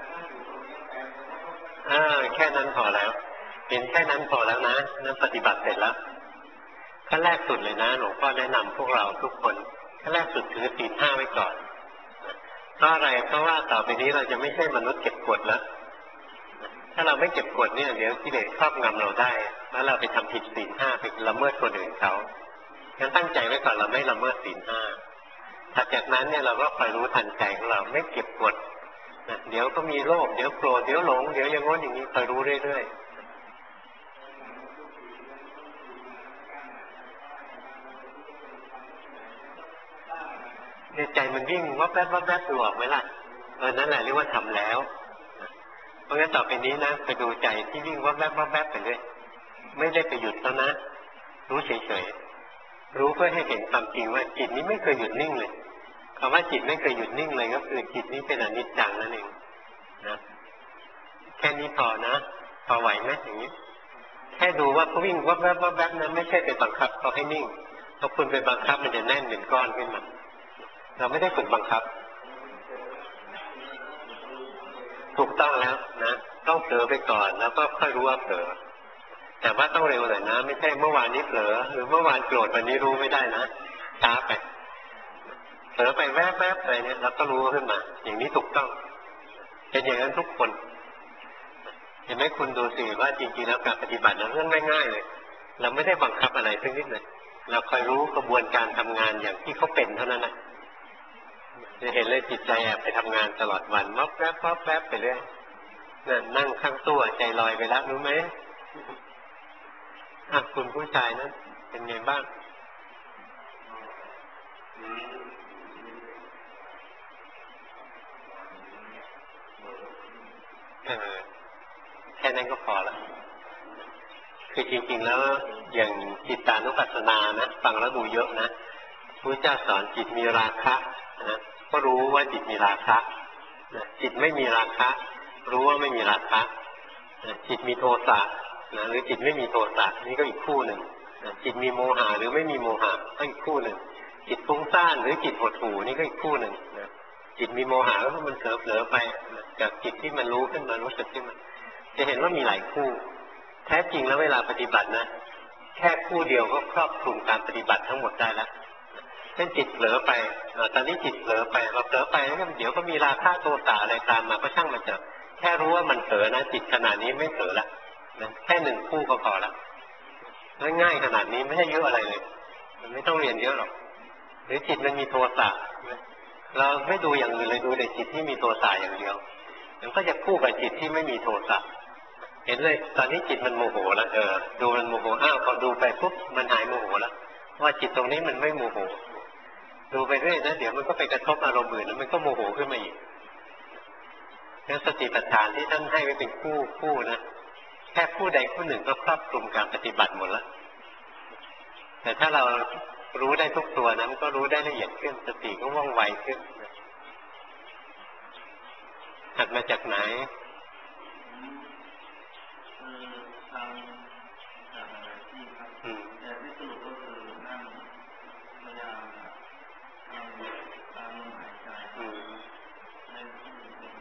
อ่าแค่นั้นพอแล้วเห็นแค่นั้นพอแล้วนะนั่นปฏิบัติเสร็จแล้วขั้นแรกสุดเลยนะหลวงพ่อแนะนำพวกเราทุกคนขั้นแรกสุดถือศีลห้าไว้ก่อนเพราะอะไรเพราะว่าต่อไปนี้เราจะไม่ใช่มนุษย์เก็บกดแล้วถ้าเราไม่เก็บกดเนี่ยเดี๋ยวกิเลสครอบงำเราได้แล้วเราไปทำผิดศีลห้าไปละเมิดคนอื่นเขางั้นตั้งใจไว้ก่อนเราไม่ละเมิดศีลห้าถัดจากนั้นเนี่ยเราก็คอยรู้ทันใจของเราไม่เก็บกดเดี๋ยวก็มีโลภเดี๋ยวโกรธเดี๋ยวหลงเดี๋ยวอย่างโน้นอย่างนี้คอยรู้เรื่อยๆในใจมันวิ่งวับแวบวับแวบดูออกไหมล่ะเออนั่นแหละเรียกว่าทำแล้วเพราะงั้นต่อไปนี้นะไปดูใจที่วิ่งวับแวบวับแวบไปเลยไม่ได้ไปหยุดแล้วนะรู้เฉยๆรู้เพื่อให้เห็นความจริงว่าจิตนี้ไม่เคยหยุดนิ่งเลยคำว่าจิตไม่เคยหยุดนิ่งเลยก็คือจิตนี้เป็นอนิจจังนั่นเองนะแค่นี้พอนะพอไหวไหมอย่างนี้แค่ดูว่าเขาวิ่งวับแวบวับแวบนะไม่ใช่ไปบังคับเขาให้นิ่งพอคุณไปบังคับมันจะแน่นเป็นก้อนขึ้นมาเราไม่ได้ฝึกบังคับถูกต้องแล้วนะต้องเผลอไปก่อนแล้วก็ค่อยรู้ว่าเผลอแต่ว่าต้องเร็วหน่อยนะไม่ใช่เมื่อวานนี้เผลอหรือเมื่อวานโกรธวันนี้รู้ไม่ได้นะช้าไปเผลอไปแวบๆอะไรเนี่ยเราก็รู้ขึ้นมาอย่างนี้ถูกต้องเป็นอย่างนั้นทุกคนเห็นไหมคุณดูสิว่าจริงๆแล้วการปฏิบัตินั้นเรื่องง่ายๆเลยเราไม่ได้บังคับอะไรสักนิดเลยเราคอยรู้กระบวนการทำงานอย่างที่เขาเป็นเท่านั้นนะจะเห็นเลยจิตใจแอบไปทำงานตลอดวันมอบแวบมอบแวบไปเรื่อยนั่งข้างตู้ใจลอยไปแล้วรู้ไหมอ่ะคุณผู้ชายนั้นเป็นไงบ้างเออแค่นั้นก็พอละคือจริงๆแล้วอย่างจิตตานุปัสสนานะฟังแล้วดูเยอะนะพระเจ้าสอนจิตมีราคะนะก็รู้ว่าจิตมีราคะนะจิตไม่มีราคะรู้ว่าไม่มีราคะนะจิตมีโทสะนะหรือจิตไม่มีโทสะนี่ก็อีกคู่หนึ่งนะจิตมีโมหะหรือไม่มีโมหะก็อีกคู่หนึ่งจิตฟุ้งซ่านหรือจิตหดหู่นี่ก็อีกคู่หนึ่งนะจิตมีโมหะแล้วมันเผลอๆไปจากจิตที่มันรู้ขึ้นมารู้สึกขึ้นมาจะเห็นว่ามีหลายคู่แท้จริงแล้วเวลาปฏิบัตินะแค่คู่เดียวก็ครอบคลุมการปฏิบัติทั้งหมดได้แล้วเช่นจิตเผลอไปตอนนี้จิตเผลอไปพอเผลอไปแล้วเดี๋ยวก็มีราคะโทสะอะไรตามมาก็ช่างมันเถอะแค่รู้ว่ามันเผลอนะจิตขนาดนี้ไม่เผลอละนะแค่หนึ่งคู่ก็พอละง่ายขนาดนี้ไม่ใช่เยอะอะไรเลยมันไม่ต้องเรียนเยอะหรอกหรือจิตมันมีโทสะเราไม่ดูอย่างอื่นเลยดูแต่จิตที่มีโทสะอย่างเดียวมันก็จะคู่กับจิตที่ไม่มีโทสะเห็นเลยตอนนี้จิตมันโมโหแล้วเออดูมันโมโหอ้าวพอดูไปปุ๊บมันหายโมโหแล้วว่าจิตตรงนี้มันไม่โมโหดูไปเรื่อยนะเดี๋ยวมันก็ไปกระทบอารมณ์อื่นแล้วมันก็โมโหขึ้นมาอีกแล้วสติปัฏฐานที่ท่านให้ไว้เป็นคู่คู่นะแค่คู่ใดคู่หนึ่งก็ครอบคลุมการปฏิบัติหมดแล้วแต่ถ้าเรารู้ได้ทุกตัวนั้นก็รู้ได้ละเอียดขึ้นสติก็ว่องไวขึ้นหัดมาจากไหนทางจากหลายที่ครับแต่ที่สรุปก็คือนั่งพยายามทำตามลมหายใจในที่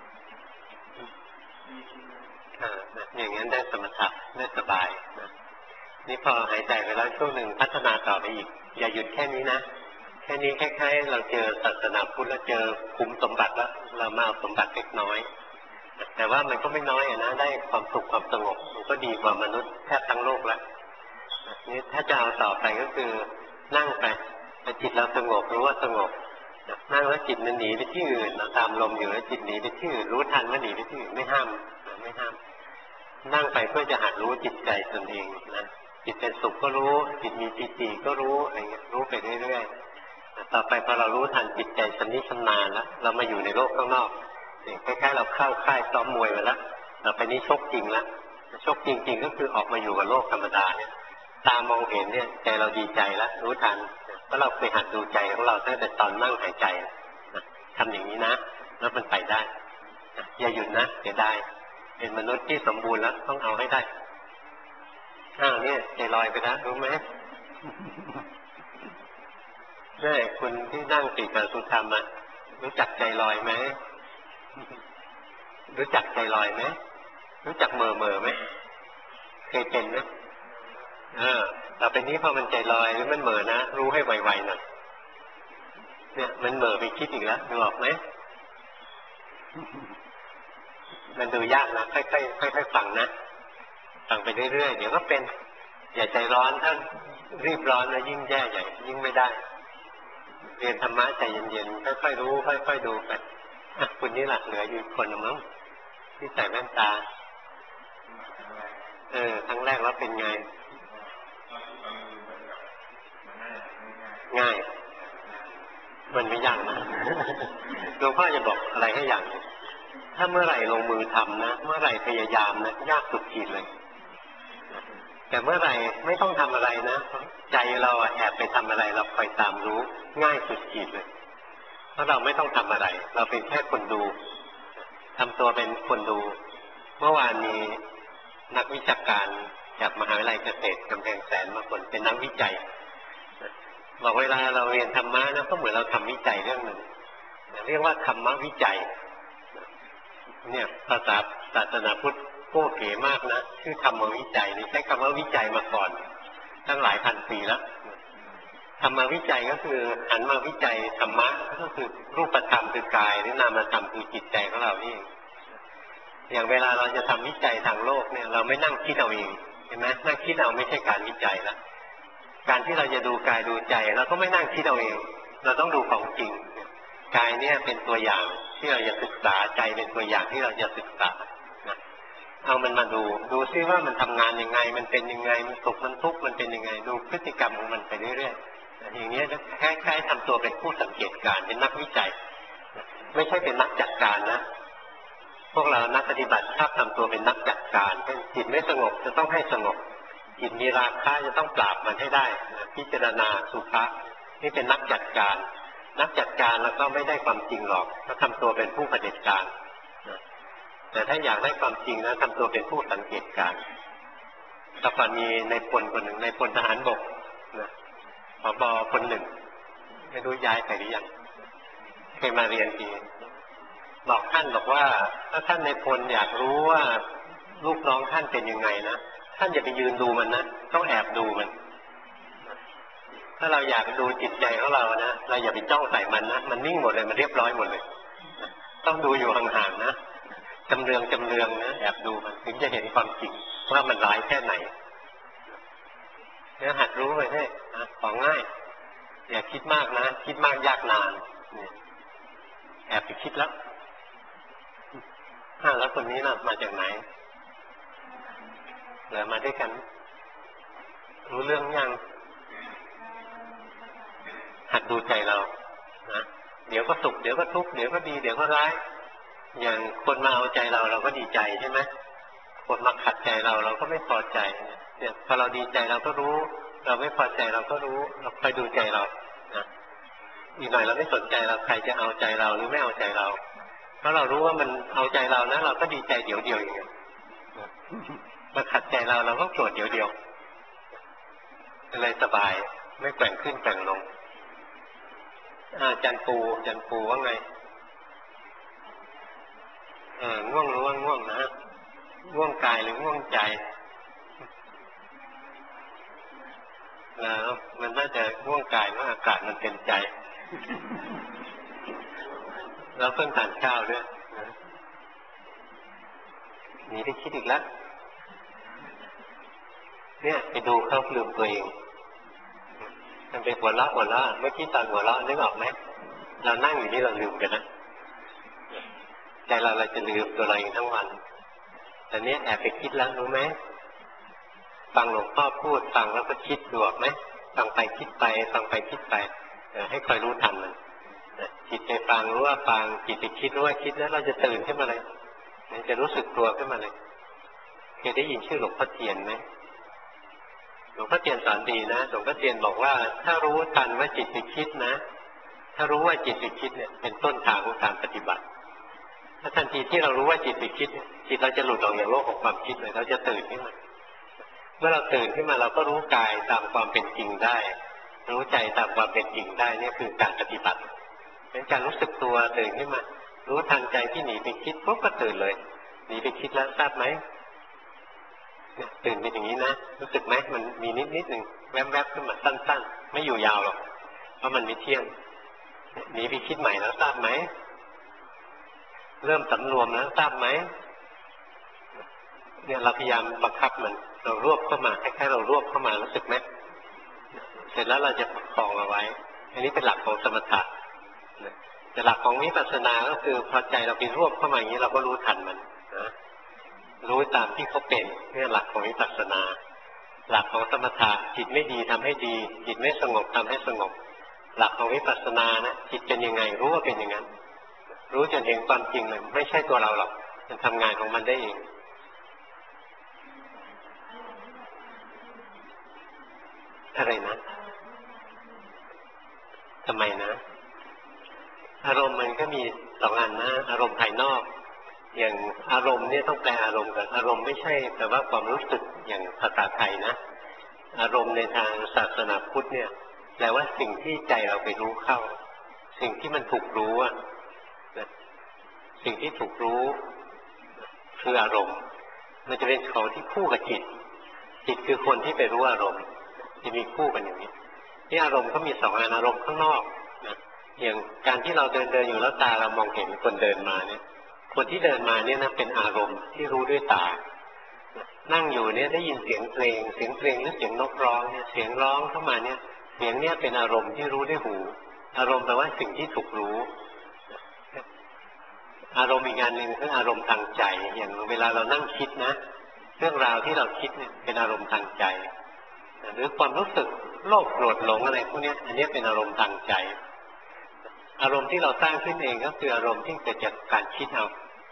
มีชีวิตอย่างนั้นได้สมถะได้สบายนะนี่พอหายใจไปแล้วช่วงหนึ่งพัฒนาต่อไปอีกอย่าหยุดแค่นี้นะแค่นี้คล้ายๆเราเจอศาสนาพุทธแล้วเจอคุ้มสมบัติแล้วเรามาเอาสมบัติเล็กน้อยแต่ว่ามันก็ไม่น้อยอ่ะนะได้ความสุขความสงบมันก็ดีกว่ามนุษย์แทบทั้งโลกแล้วนี่ถ้าจะเอาต่อไปก็คือนั่งไปจิตเราสงบรู้ว่าสงบนั่งแล้วจิตมันหนีไปที่อื่นตามลมอยู่แล้วจิตหนีไปที่อื่นรู้ทันว่าหนีไปที่อื่นไม่ห้ามไม่ห้ามนั่งไปเพื่อจะหัดรู้จิตใจตนเองนะจิตเป็นสุขก็รู้จิตมีปีติก็รู้อะไรเงี้ยรู้ไปเรื่อยๆต่อไปพอเรารู้ทันจิตใจชำนิชำนาญแล้วเรามาอยู่ในโลกข้างนอกคล้ายๆเราเข้าค่ายซ้อมมวยมาแล้วต่อไปนี้ชกจริงแล้วชกจริงๆก็คือออกมาอยู่กับโลกธรรมดาเนี่ยตามองเห็นเนี่ยใจเราดีใจแล้วรู้ทันเพราะเราไปหัดดูใจของเราตั้งแต่ตอนนั่งหายใจทำอย่างนี้นะแล้วมันไปได้อย่าหยุดนะเสียดายเป็นมนุษย์ที่สมบูรณ์แล้วต้องเอาให้ได้อ้าวเนี่ยใจลอยไปนะรู้ไหมใช่คุณที่นั่งติดกับสุธรรมอ่ะรู้จักใจลอยไหมรู้จักใจลอยไหมรู้จักเมอเมอไหมเคยเป็นไหมเออต่อไปนี้พอมันใจลอยหรือมันเมอนะรู้ให้ไวๆหน่อยเนี่ยมันเมอไปคิดอีกแล้วดูออกไหมมันดูยากนะค่อยๆค่อยๆฟังนะฟังไปเรื่อยๆเดี๋ยวก็เป็นอย่าใจร้อนถ้ารีบร้อนนะยิ่งแย่ใหญ่ยิ่งไม่ได้เรียนธรรมะใจเย็นๆค่อยๆรู้ค่อยๆดูไปคุณนี่แหละเหลืออยู่คนนึงมั้งที่ใส่แว่นตาเออครั้งแรกแล้วเป็นไงง่ายมันไม่ยากนะหลวงพ่อจะบอกอะไรให้อย่างถ้าเมื่อไหร่ลงมือทำนะเมื่อไหร่พยายามนะยากสุดขีดเลยแต่เมื่อไหร่ไม่ต้องทำอะไรนะใจเราแอบไปทำอะไรเราคอยตามรู้ง่ายสุดขีดเลยเพราะเราไม่ต้องทำอะไรเราเป็นแค่คนดูทำตัวเป็นคนดูเมื่อวานมีนักวิชาการจากมหาวิทยาลัยเกษตรกำแพงแสนมาคนเป็นนักวิจัยบอกเวลาเราเรียนธรรมะนะก็เหมือนเราทำวิจัยเรื่องหนึ่งเรียกว่าธรรมวิจัยเนี่ยภาษาศาสนาพุทธโก้เก๋มากนะชื่อธรรมวิจัยนี่ใช้คำว่าวิจัยมาก่อนตั้งหลายพันปีแล้วธรรมวิจัยก็คือหันมาวิจัยธรรมะก็คือรูปธรรมคือกายหรือนามธรรมคือจิตใจของเรานี่อย่างเวลาเราจะทำวิจัยทางโลกเนี่ยเราไม่นั่งคิดเอาเองเห็นไหมนั่งคิดเอาไม่ใช่การวิจัยละการที่เราจะดูกายดูใจเราก็ไม่นั่งคิดเอาเองเราต้องดูของจริงกายเนี่ยเป็นตัวอย่างที่เราจะศึกษาใจเป็นตัวอย่างที่เราจะศึกษาเอามันมาดูดูซิว่ามันทำงานยังไงมันเป็นยังไงมันสุขมันทุกข์มันเป็นยังไงดูพฤติกรรมของมันไปเรื่อยๆอย่างนี้คล้ายๆทำตัวเป็นผู้สังเกตการเป็นนักวิจัยไม่ใช่เป็นนักจัดการนะพวกเรานักปฏิบัติชอบทำตัวเป็นนักจัดการเช่นจิตไม่สงบจะต้องให้สงบจิตมีราคะจะต้องปราบมันให้ได้พิจารณาสุภะนี่เป็นนักจัดการนักจัดการแล้วก็ไม่ได้ความจริงหรอกก็ทำตัวเป็นผู้เผด็จการแต่ถ้าอยากได้ความจริงนะทำตัวเป็นผู้สังเกตการณ์แต่ก่อนมีในพลคนหนึ่งในพลทหารบกนะผบ.คนหนึ่งไม่รู้ย้ายไปหรือยังเคยมาเรียนทีบอกท่านบอกว่าถ้าท่านในพลอยากรู้ว่าลูกน้องท่านเป็นยังไงนะท่านอย่าไปยืนดูมันนะต้องแอบดูมันถ้าเราอยากดูจิตใจของเรานะเราอย่าไปจ้องใส่มันนะมันนิ่งหมดเลยมันเรียบร้อยหมดเลยต้องดูอยู่ห่างๆนะจำเรืองจำเรืองนะแอบดูมันถึงจะเห็นความจริงว่ามันร้ายแค่ไหนเนี่ยหัดรู้ไปให้ของง่ายอย่าคิดมากนะคิดมากยากนานแอบไปคิดแล้วอ้าวแล้วคนนี้น่ะมาจากไหนเหลือมาด้วยกันรู้เรื่องยังหัดดูใจเรานะเดี๋ยวก็สุขเดี๋ยวก็ทุกข์เดี๋ยวก็ดีเดี๋ยวก็ร้ายอย่างคนมาเอาใจเราเราก็ดีใจใช่ไหมคนมาขัดใจเราเราก็ไม่พอใจเนี่ยพอเราดีใจเราก็รู้เราไม่พอใจเราก็รู้เราคอยดูใจเรานะอีกหน่อยเราไม่สนใจเราใครจะเอาใจเราหรือไม่เอาใจเราเพราะเรารู้ว่ามันเอาใจเรานะเราก็ดีใจเดี๋ยวเดียวอย่างเงี้ยมาขัดใจเราเราก็โกรธเดี๋ยวเดียวเลยสบายไม่แกว่งขึ้นแกว่งลงอาจันปูจันปูว่าไงเออง่วงรู้ว่าง่วงนะง่วงกายหรือง่วงใจแล้วมันน่าจะง่วงกายเพราะอากาศมันเป็นใจแล้วเพิ่งทานข้าวด้วยนี่ได้คิดอีกแล้วเนี่ยไปดูเขาลืมตัวเองมันเป็นหัวเราะหัวเราะเมื่อกี้ตอนหัวเราะนึกออกไหมเรานั่งอยู่นี่เราลืมกันนะใจเราเราจะลืมตัวเราเองทั้งวันแต่เนี้ยแอบไปคิดแล้วรู้ไหมฟังหลวงพ่อพูดฟังแล้วก็คิดดูออกไหมฟังไปคิดไปฟังไปคิดไปให้คอยรู้ทันมันจิตไปฟังรู้ว่าฟังจิตไปคิดรู้ว่าคิดแล้วเราจะตื่นขึ้นมาเลยจะรู้สึกตัวขึ้นมาเลยเคยได้ยินชื่อหลวงพ่อเทียนไหมหลวงพ่อเทียนสอนดีนะหลวงพ่อเทียนบอกว่าถ้ารู้ทันว่าจิตไปคิดนะถ้ารู้ว่าจิตไปคิดเนี่ยเป็นต้นทางของการปฏิบัติถ้าทันทีที่เรารู้ว่าจิตไปคิดจิตเราจะหลุดออกจากโลกของความคิดเลยเราจะตื่นขึ้นมาเมื่อเราตื่นขึ้นมาเราก็รู้กายตามความเป็นจริงได้รู้ใจตามความเป็นจริงได้นี่คือการปฏิบัติเป็นการรู้สึกตัวตื่นขึ้นมารู้ทันใจที่หนีไปคิดปุ๊บก็ตื่นเลยหนีไปคิดแล้วทราบไหมตื่นเป็นอย่างนี้นะรู้สึกไหมมันมีนิดนิดหนึ่งแวบๆขึ้นมาสั้นๆไม่อยู่ยาวหรอกเพราะมันไม่เที่ยงหนีไปคิดใหม่แล้วทราบไหมเริ่มสำรวมแล้วทราบไหมเนี่ยเราพยายามบังคับมันเรารวบเข้ามาคล้ายๆเรารวบเข้ามารู้สึกไหมเสร็จแล้วเราจะประคองเอาไว้อันนี้เป็นหลักของสมถะแต่หลักของวิปัสสนาก็คือพอใจเราไปรวบเข้ามาอย่างนี้เราก็รู้ทันมันนะรู้ตามที่เขาเป็นนี่หลักของวิปัสสนาหลักของสมถะจิตไม่ดีทำให้ดีจิตไม่สงบทำให้สงบหลักของวิปัสสนานะจิตเป็นยังไงรู้ว่าเป็นอย่างนั้นรู้จนเห็นความจริงเลยไม่ใช่ตัวเราหรอกมันทำงานของมันได้เองอะไรนะทำไมนะอารมณ์มันก็มีสองอันนะอารมณ์ภายนอกอย่างอารมณ์เนี่ยต้องแปลอารมณ์กันอารมณ์ไม่ใช่แต่ว่าความรู้สึกอย่างภาษาไทยนะอารมณ์ในทางศาสนาพุทธเนี่ยแปลว่าสิ่งที่ใจเราไปรู้เข้าสิ่งที่มันถูกรู้อ่ะสิ่งที่ถูกรู้คืออารมณ์มันจะเป็นของที่คู่กับจิตจิตคือคนที่ไปรู้อารมณ์จะมีคู่กันอย่างนี้ที่อารมณ์ก็มีสองอันอารมณ์ข้างนอกนะอย่างการที่เราเดินเดินอยู่แล้วตาเรามองเห็นคนเดินมาเนี่ยคนที่เดินมาเนี่ยนะเป็นอารมณ์ที่รู้ด้วยตานั่งอยู่เนี่ยได้ยินเสียงเพลงเสียงเพลงหรือเสียงนกร้องเนี่ยเสียงร้องเข้ามาเนี่ยเสียงเนี่ยเป็นอารมณ์ที่รู้ด้วยหูอารมณ์แปลว่าสิ่งที่ถูกรู้อารมณ์อีกงานหนึ่งคืออารมณ์ทางใจอย่างเวลาเรานั่งคิดนะเรื่องราวที่เราคิดเนี่ยเป็นอารมณ์ทางใจหรือความรู้สึกโลภโกรธหลงอะไรพวกนี้อันนี้เป็นอารมณ์ทางใจอารมณ์ที่เราสร้างขึ้นเองก็คืออารมณ์ที่เกิดจากการคิดเอา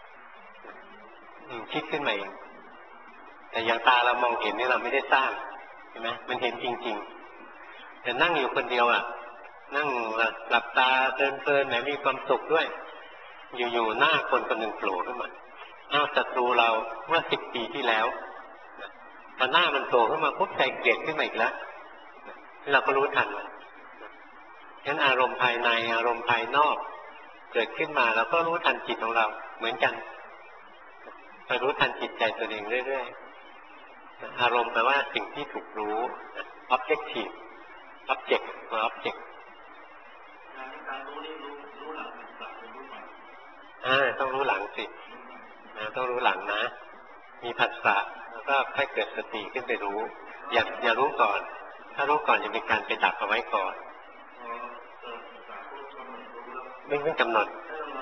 คิดขึ้นมาเองแต่อย่างตาเรามองเห็นนี่เราไม่ได้สร้างใช่ไหมมันเห็นจริงๆแต่นั่งอยู่คนเดียวอ่ะนั่งหลับตาเพลินๆแหมมีความสุขด้วยอยู่ๆหน้าคนคนหนึ่งโผล่ขึ้นมาอ้าวศัตรูเราเมื่อสิบปีที่แล้วพอหน้ามันโผล่ขึ้นมาปุ๊บใจเกลียดขึ้นมาอีกแล้วเราก็รู้ทันงั้นอารมณ์ภายในอารมณ์ภายนอกเกิดขึ้นมาเราก็รู้ทันจิตของเราเหมือนกันไปรู้ทันจิตใจตัวเองเรื่อยๆอารมณ์แปลว่าสิ่งที่ถูกรู้ objective object หรือ object การรู้นี่รู้รู้หลังหลังรู้หลังอ่าต้องรู้หลังสินะต้องรู้หลังนะมีผัสสะแล้วก็ค่อยเกิดสติขึ้นไปรู้อย่าอย่ารู้ก่อนถ้ารู้ก่อนจะเป็นการไปดักเอาไว้ก่อนไม่ไม่กำหนด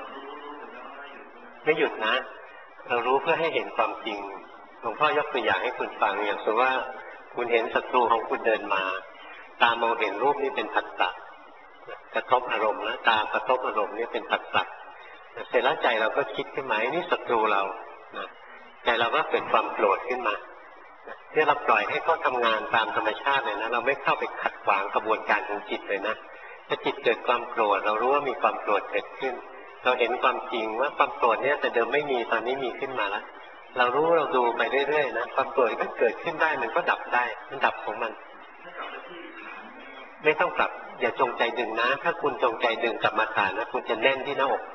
ไม่หยุดนะเรารู้เพื่อให้เห็นความจริงหลวงพ่อยกตัวอย่างให้คุณฟังอย่างสมมติว่าคุณเห็นศัตรูของคุณเดินมาตามองเห็นรูปนี้เป็นผัสสะกระทบอารมณ์นะตากระทบอารมณ์นี่เป็นผัสสะเสร็จแล้วใจเราก็คิดขึ้นมานี่ศัตรูเรานะใจเราก็เกิดความโกรธขึ้นมาที่เราปล่อยให้เขาทำงานตามธรรมชาติเลยนะเราไม่เข้าไปขัดขวางกระบวนการของจิตเลยนะถ้าจิตเกิดความโกรธเรารู้ว่ามีความโกรธเกิดขึ้นเราเห็นความจริงว่าความโกรธเนี่ยแต่เดิมไม่มีตอนนี้มีขึ้นมาแล้วเรารู้เราดูไปเรื่อยๆนะความโกรธก็เกิดขึ้นได้มันก็ดับได้มันดับของมันไม่ต้องกลับอย่าจงใจดึงนะถ้าคุณจงใจดึงกลับมาฐานนะคุณจะแน่นที่หน้าอก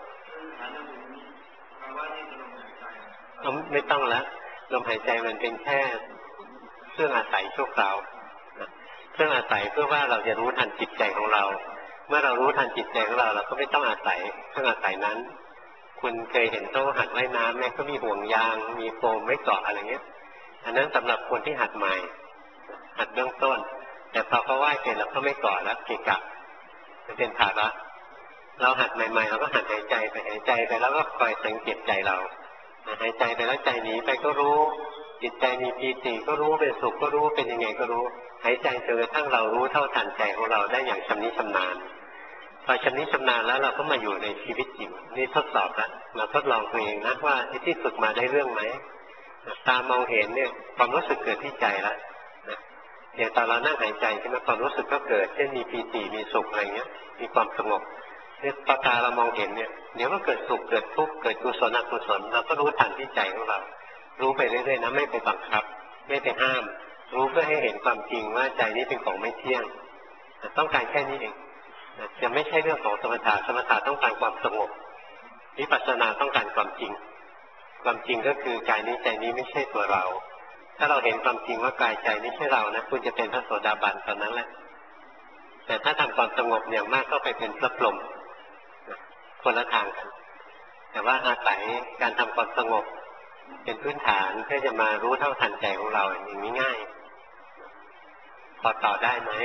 ไม่ต้องแล้วลมหายใจมันเป็นแค่เครื่องอาศัยชั่วคราวเครื่องอาศัยเพื่อว่าเราจะรู้ทันจิตใจของเราเมื่อเรารู้ทันจิตใจของเราเราก็ไม่ต้องอาศัยเครื่องอาศัยนั้นคุณเคยเห็นโต๊ะหัดว่ายน้ำไหมก็มีห่วงยางมีโฟมไม่เกาะอะไรเงี้ยอันนั้นสำหรับคนที่หัดใหม่หัดเบื้องต้นแต่พอเขาว่ายเป็นเราก็ไม่เกาะแล้วเกะกะมันเป็นภาระเราหัดใหม่ๆเราก็หัดหายใจไปหายใจไปแล้วก็คอยสังเกตใจเราหายใจไปแล้วใจหนีไปก็รู้จิตใจมีปีติก็รู้เป็นสุขก็รู้เป็นยังไงก็รู้หายใจจนกระทั่งเรารู้เท่าทันใจของเราได้อย่างชำนิชำนาญอชำนิชำนาญแล้วเราก็มาอยู่ในชีวิตจริงนี่ทดสอบละมาทดลองตัวเองนะว่าที่ฝึกมาได้เรื่องไหมตามองเห็นเนี่ยความรู้สึกเกิดที่ใจแล้วนะอย่างตอนเรานั่งหายใจใช่ไหมความรู้สึกก็เกิดเช่นมีปีติมีสุขอะไรเงี้ยมีความสงบเนี่ยพอตาเรามองเห็นเนี่ยเดี๋ยวก็เกิดสุขเกิดทุกข์เกิดกุศลอกุศลเราก็รู้ทันที่ใจของเรารู้ไปเรื่อยๆนะไม่ไปบังคับไม่ไปห้ามรู้เพื่อให้เห็นความจริงว่าใจนี้เป็นของไม่เที่ยงต้องการแค่นี้เองจะไม่ใช่เรื่องของสมถะสมถะต้องการความสงบวิปัสสนาต้องการความจริงความจริงก็คือกายนี้ใจนี้ไม่ใช่ตัวเราถ้าเราเห็นความจริงว่ากายใจไม่ใช่เรานะคุณจะเป็นพระโสดาบันตอนนั้นแหละแต่ถ้าทำความสงบอย่างมากก็ไปเป็นพระพรหมคนละทางกันแต่ว่าอาศัยการทำความสงบเป็นพื้นฐานเพื่อจะมารู้เท่าทันใจของเราอย่างนี้ง่ายพอต่อได้ไหม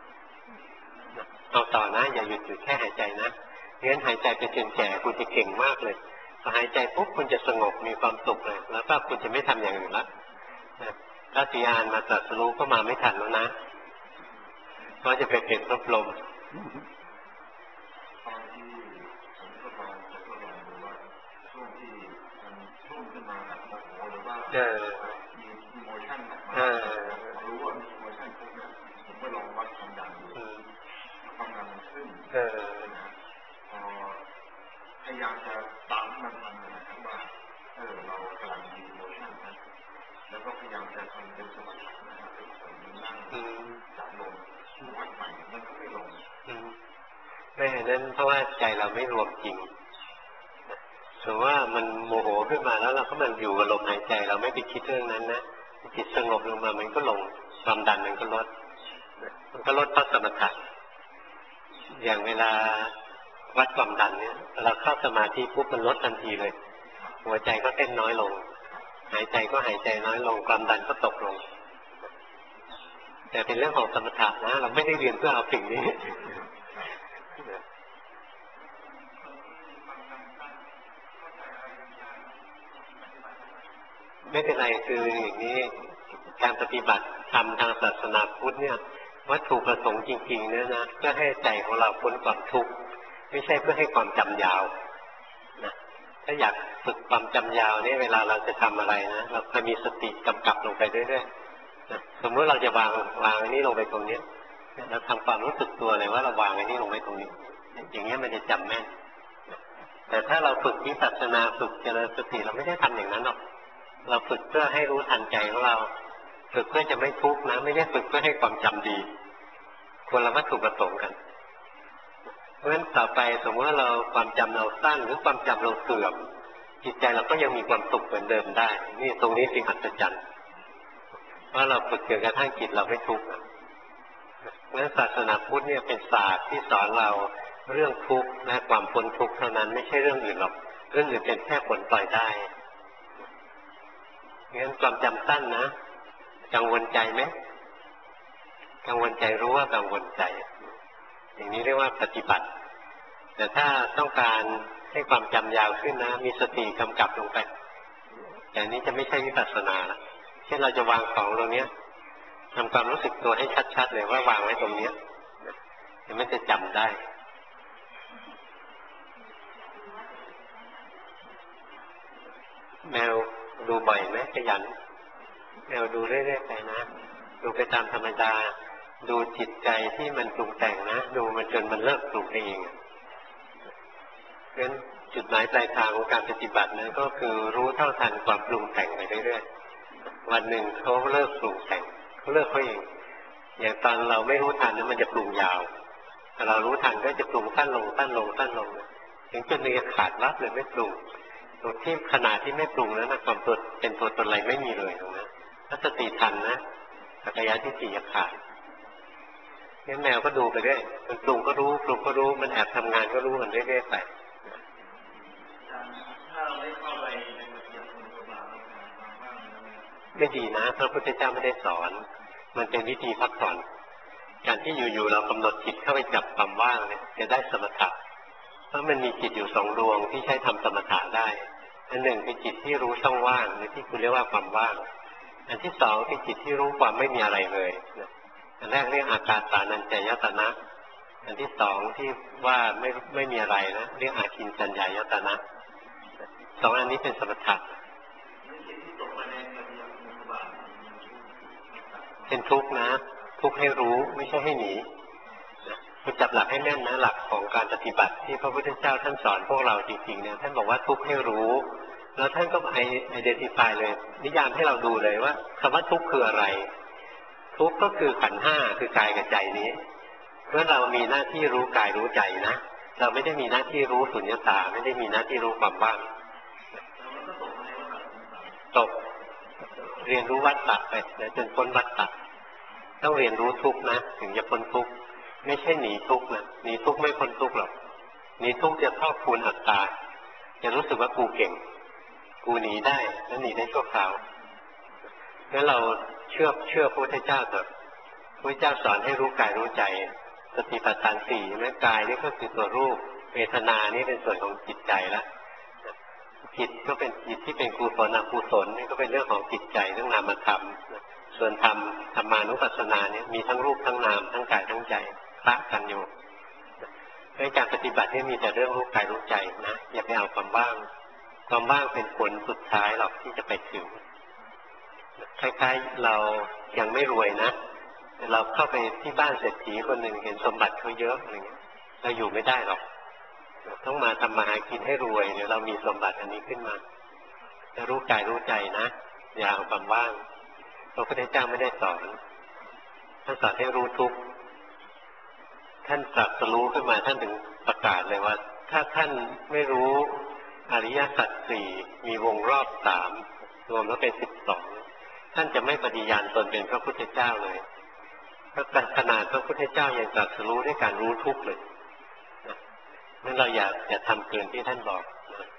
เอาต่อนะอย่าหยุดอยู่แค่หายใจนะงั้นหายใจไปจนแก่คุณจะเก่งมากเลยพอหายใจปุ๊บคุณจะสงบมีความสุขเลยแล้วก็คุณจะไม่ทำอย่างอื่นละพระสีอานมาตรัสรู้ก็มาไม่ทันแล้วนะเพราะจะไปเป็นพระพรหมเออเออรู้ว่ามีโมชั่นปุ๊บเนี่ยผมก็ลองวัดความดันดูความดันมันขึ้นเออพอพยายามจะตามมันทันนะครับว่าเออเรากำลังมีโมชั่นนะแล้วก็พยายามจะทำเป็นสมถะนะครับเป็นคนนั่งจับลงวัดใหม่มันก็ไม่ลงไม่นั้นเพราะว่าใจเราไม่รวมจริงถือว่ามันโมโหขึ้นมาแล้วเราก็มันอยู่กับลมหายใจเราไม่ไปคิดเรื่องนั้นนะจิตสงบลงมามันก็ลงความดันมันก็ลดมันก็ลดเพราะสมถะอย่างเวลาวัดความดันเนี่ยเราเข้าสมาธิปุ๊บมันลดทันทีเลยหัวใจก็เต้นน้อยลงหายใจก็หายใจน้อยลงความดันก็ตกลงแต่เป็นเรื่องของสมถะนะเราไม่ได้เรียนเพื่อเอาสิ่งนี้ไม่เป็นไรคืออย่างนี้การปฏิบัติธรรมทางศาสนาพุทธเนี่ยวัตถุประสงค์จริงๆเนี่ยนะเพื่อให้ใจของเราพ้นความทุกข์ไม่ใช่เพื่อให้ความจำยาวนะถ้าอยากฝึกความจำยาวเนี่ยเวลาเราจะทำอะไรนะเราจะมีสติกำกับลงไปเรื่อยๆนะสมมติเราจะวางวางอันนี้ลงไปตรงนี้เราทำความรู้สึกตัวเลยว่าเราวางอันนี้ลงไปตรงนี้อย่างเงี้ยมันจะจำแม่นแต่ถ้าเราฝึกวิปัสสนาฝึกเจริญสติเราไม่ได้ทำอย่างนั้นหรอกเราฝึกเพื่อให้รู้ทันใจของเราฝึกเพื่อจะไม่ทุกข์นะไม่ได้ฝึกเพื่อให้ความจำดีคนละวัตถุประสงค์กันเพราะฉะนั้นต่อไปสมมติว่าเราความจำเราสั้นหรือความจำเราเสื่อมจิตใจเราก็ยังมีความสุขเหมือนเดิมได้นี่ตรงนี้สิ่งอัศจรรย์เพราะเราฝึกจนกระทั่งจิตเราไม่ทุกข์เพราะฉะนั้นศาสนาพุทธเนี่ยเป็นศาสตร์ที่สอนเราเรื่องทุกข์และความพ้นทุกข์เท่านั้นไม่ใช่เรื่องอื่นหรอกเรื่องอื่นเป็นแค่ผลปล่อยได้งั้นความจำสั้นนะกังวลใจไหมกังวลใจรู้ว่ากังวลใจอย่างนี้เรียกว่าปฏิบัติแต่ถ้าต้องการให้ความจำยาวขึ้นนะมีสติกำกับลงไปอย่างนี้จะไม่ใช่วิปัสสนาละเช่นเราจะวางของตรงนี้ทำความรู้สึกตัวให้ชัดๆเลยว่าวางไว้ตรงนี้จะไม่จะจำได้แมวดูบ่อยไหมขยันแมวดูเรื่อยๆไปนะดูไปตามธรรมดาดูจิตใจที่มันปรุงแต่งนะดูมันจนมันเลิกปรุงเองเพราะฉะนั้นจุดหมายปลายทางของการปฏิบัตินั้นก็คือรู้เท่าทันความปรุงแต่งไปเรื่อยๆวันหนึ่งเขาเลิกปรุงแต่งเขาเลิกเขาเองอย่างตอนเราไม่รู้ทันนั้นมันจะปรุงยาวถ้าเรารู้ทันก็จะปรุงสั้นลงสั้นลงสั้นลงถึงจนมันขาดวับเลยไม่ปรุงตัวที่ขนาดที่ไม่ปรุงนั้นนะความตัวเป็นตัวตนอะไรไม่มีเลยตรงนั้นถ้าสติทันนะสักยะที่สี่จะขาดงั้นแมวก็ดูไปเรื่อยมันปรุงก็รู้ปรุงก็รู้มันแอบทำงานก็รู้มันเรื่อยๆไปไม่ดีนะพระพุทธเจ้าไม่ได้สอนมันเป็นวิธีพักผ่อนการที่อยู่ๆเรากำหนดจิตเข้าไปจับความว่างเนี่ยจะได้สมถะเพราะมันมีจิตอยู่สองดวงที่ใช้ทำสมถะได้อันหนึ่งเป็นจิตที่รู้ช่องว่างหรือที่คุณเรียกว่าความว่างอันที่สองเป็นจิตที่รู้ความไม่มีอะไรเลยอันแรกเรียกอาการสานัญจายตนะอันที่สองที่ว่าไม่ไม่มีอะไรนะเรียกอาคินสัญญายตนะสองอันนี้เป็นสมถะเป็นทุกข์นะทุกข์ให้รู้ไม่ใช่ให้หนีคุณจับหลักให้แน่นนะหลักของการปฏิบัติที่พระพุทธเจ้าท่านสอนพวกเราจริงๆเนี่ยท่านบอกว่าทุกข์ให้รู้แล้วท่านก็ไอไอเดนติฟายเลยนิยามให้เราดูเลยว่าคำว่าทุกข์คืออะไรทุกข์ก็คือขันธ์ห้าคือกายกับใจนี้เมื่อเรามีหน้าที่รู้กายรู้ใจนะเราไม่ได้มีหน้าที่รู้สุญญตาไม่ได้มีหน้าที่รู้ความว่างตกเรียนรู้วัฏฏะไปจนพ้นวัฏฏะต้องเรียนรู้ทุกข์นะถึงจะพ้นทุกข์ไม่ใช่หนีทุกข์นะหนีทุกข์ไม่พ้นทุกข์หรอกหนีทุกข์จะครอบคูณอัตตาจะรู้สึกว่ากูเก่งกูหนีได้แล้วหนีได้ชั่วคราวงั้นเราเชื่อเชื่อพระพุทธเจ้าเถอะพระพุทธเจ้าสอนให้รู้กายรู้ใจสติปัฏฐานสี่แม้กายนี่ก็คือตัวรูปเวทนานี่เป็นส่วนของจิตใจละจิตก็เป็นจิตที่เป็นกุศลอกุศลนี่ก็เป็นเรื่องของจิตใจเรื่องนามธรรมส่วนธรรมธรรมานุปัสสนาเนี่ยมีทั้งรูปทั้งนามทั้งกายทั้งใจคละกันอยู่ในการปฏิบัตินี่มีแต่เรื่องรู้กายรู้ใจนะอย่าไปเอาความว่างความว่างเป็นผลสุดท้ายหรอกที่จะไปถึงคล้ายๆเรายังไม่รวยนะแต่เราเข้าไปที่บ้านเศรษฐีคนหนึ่งเห็นสมบัติเขาเยอะอะไรเงี้ยเราอยู่ไม่ได้หรอกต้องมาทำมาหากินให้รวยเดี๋ยวเรามีสมบัติอันนี้ขึ้นมาจะรู้กายรู้ใจนะอย่าเอาความว่างพระพุทธเจ้าไม่ได้สอนท่านสอนให้รู้ทุกข์ท่านตรัสรู้ขึ้นมาท่านถึงประกาศเลยว่าถ้าท่านไม่รู้อริยสัจสี่มีวงรอบสามรวมแล้วเป็นสิบสองท่านจะไม่ปฏิญาณตนเป็นพระพุทธเจ้าเลยเพราะขนาดพระพุทธเจ้ายังตรัสรู้ด้วยการรู้ทุกข์เลยนั่นเราอย่าอย่าทำเกินที่ท่านบอก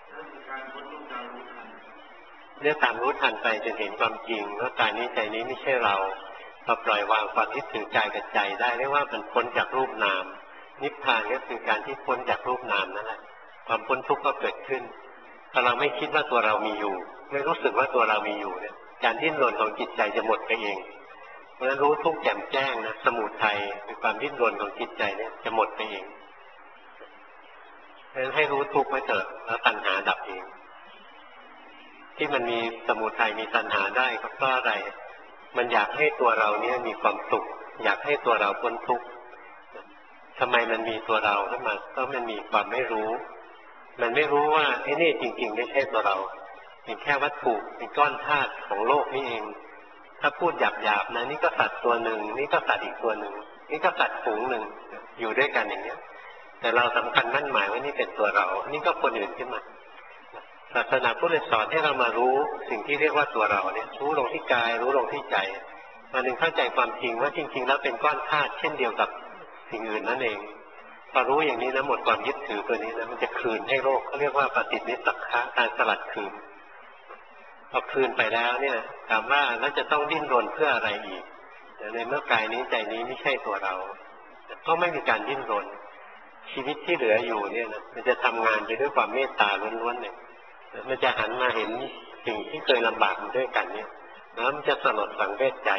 เรื่องตามรู้ทันไปจนเห็นความจริงว่ากายนี้ใจนี้ไม่ใช่เราเราปล่อยวางความคิดถึงกายกับใจได้เรียกว่ามันพ้นจากรูปนามนิพพานก็คือการที่พ้นจากรูปนามนั่นแหละความพ้นทุกข์ก็เกิดขึ้นถ้าเราไม่คิดว่าตัวเรามีอยู่ไม่รู้สึกว่าตัวเรามีอยู่เนี่ยการดิ้นรนของจิตใจจะหมดไปเองเพราะฉะนั้นรู้ทุกข์แจ่มแจ้งนะสมุทัยคือความดิ้นรนของจิตใจเนี่ยจะหมดไปเองเพราะฉะนั้นให้รู้ทุกข์ไว้เถอะแล้วตัณหาดับเองที่มันมีสมุทัยมีตัณหาได้ก็เพราะอะไรมันอยากให้ตัวเราเนี่ยมีความสุขอยากให้ตัวเราพ้นทุกข์ทำไมมันมีตัวเราขึ้นมาก็มันมีความไม่รู้มันไม่รู้ว่าไอ้นี่จริงๆไม่ใช่ตัวเราเป็นแค่วัตถุเป็นก้อนธาตุของโลกนี่เองถ้าพูดหยาบๆนะนี่ก็สัตว์ตัวหนึ่งนี่ก็สัตว์อีกตัวหนึ่งนี่ก็สัตว์ฝูงหนึ่งอยู่ด้วยกันอย่างเนี้ยแต่เราสำคัญมั่นหมายว่านี่เป็นตัวเรานี่ก็คนอื่นขึ้นมาศาสนาพุทธสอนให้เรามารู้สิ่งที่เรียกว่าตัวเราเนี่ยรู้ลงที่กายรู้ลงที่ใจมาหนึ่งเข้าใจความจริงว่าจริงๆแล้วเป็นก้อนธาตุเช่นเดียวกับสิ่งอื่นนั่นเองพอรู้อย่างนี้นะหมดความยึดถือตัวนี้นะมันจะคืนให้โลกเขาเรียกว่าปฏินิสสักขะการสลัดคืนพอคืนไปแล้วเนี่ยถามว่าแล้วจะต้องดิ้นรนเพื่ออะไรอีกในเมื่อกายนี้ใจนี้ไม่ใช่ตัวเราก็ไม่มีการดิ้นรนชีวิตที่เหลืออยู่เนี่ยนะมันจะทำงานไปด้วยความเมตตาล้วนๆเนี่ยมันจะหันมาเห็นสิ่งที่เคยลำบากมาด้วยกันเนี่ยแล้วมันจะสลดสังเวชใจ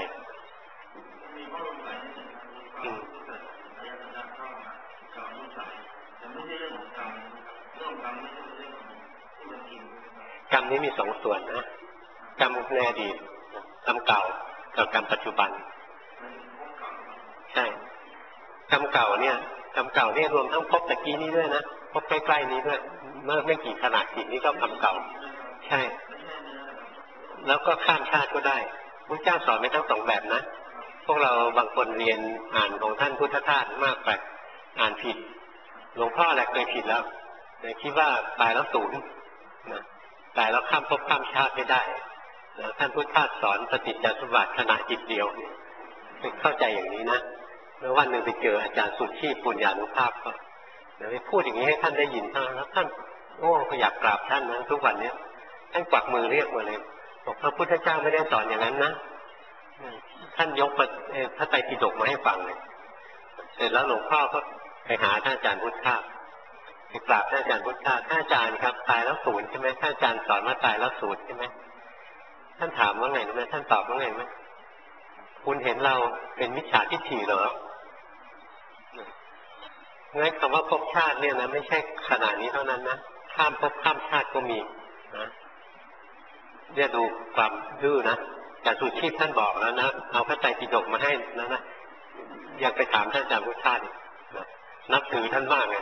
กรรมนี้มีสองส่วนนะกรรมในอดีตกรรมเก่ากับกรรมปัจจุบันใช่กรรมเก่าเนี่ยกรรมเก่าเนี่ยรวมทั้งภพตะกี้นี้ด้วยนะภพใกล้ๆนี้ด้วยเมื่อไม่กี่ขนาดจิตนี้ก็กรรมเก่าใช่แล้วก็ข้ามชาติก็ได้พระเจ้าสอนไม่ทั้งสองแบบนะพวกเราบางคนเรียนอ่านของท่านพุทธทาสมากไปอ่านผิดหลวงพ่อแหละเคยผิดแล้วแต่คิดว่าตายแล้วศูนย์นะตายแล้วข้ามภพข้ามชาติไม่ได้นะท่านพุทธทาสสอนปฏิจจสมุปบาทขณะจิตเดียวเข้าใจอย่างนี้นะแล้ววันหนึ่งไปเจออาจารย์สุทธิปุญญานุภาพก็เดี๋ยวไปพูดอย่างนี้ให้ท่านได้ยินแล้วท่านโอ้อยากกราบท่านนะทุกวันนี้ท่านกวักมือเรียกมาเลยบอกพระพุทธเจ้าไม่ได้สอนอย่างนั้นนะท่านยกพระไตรปิฎกมาให้ฟังเลยเสร็จแล้วหลวงพ่อก็ไปหาท่านอาจารย์พุทธทาสไปกราบท่านอาจารย์พุทธทาสท่านอาจารย์ครับตายแล้วศูนย์ใช่ไหมท่านอาจารย์สอนว่าตายแล้วศูนย์ใช่ไหมท่านถามว่าไงรู้ไหมท่านตอบว่าไงไหมคุณเห็นเราเป็นมิจฉาทิฏฐิเหรองั้นคำว่าภพชาติเนี่ยนะไม่ใช่ขนาดนี้เท่านั้นนะข้ามภพข้ามชาติก็มีนะเนี่ยดูความดื้อนะแต่สุชีพท่านบอกแล้วนะเอาพระไตรปิฎกมาให้นะนะอยากไปถามท่านอาจารย์พุทธานะนับถือท่านมากไง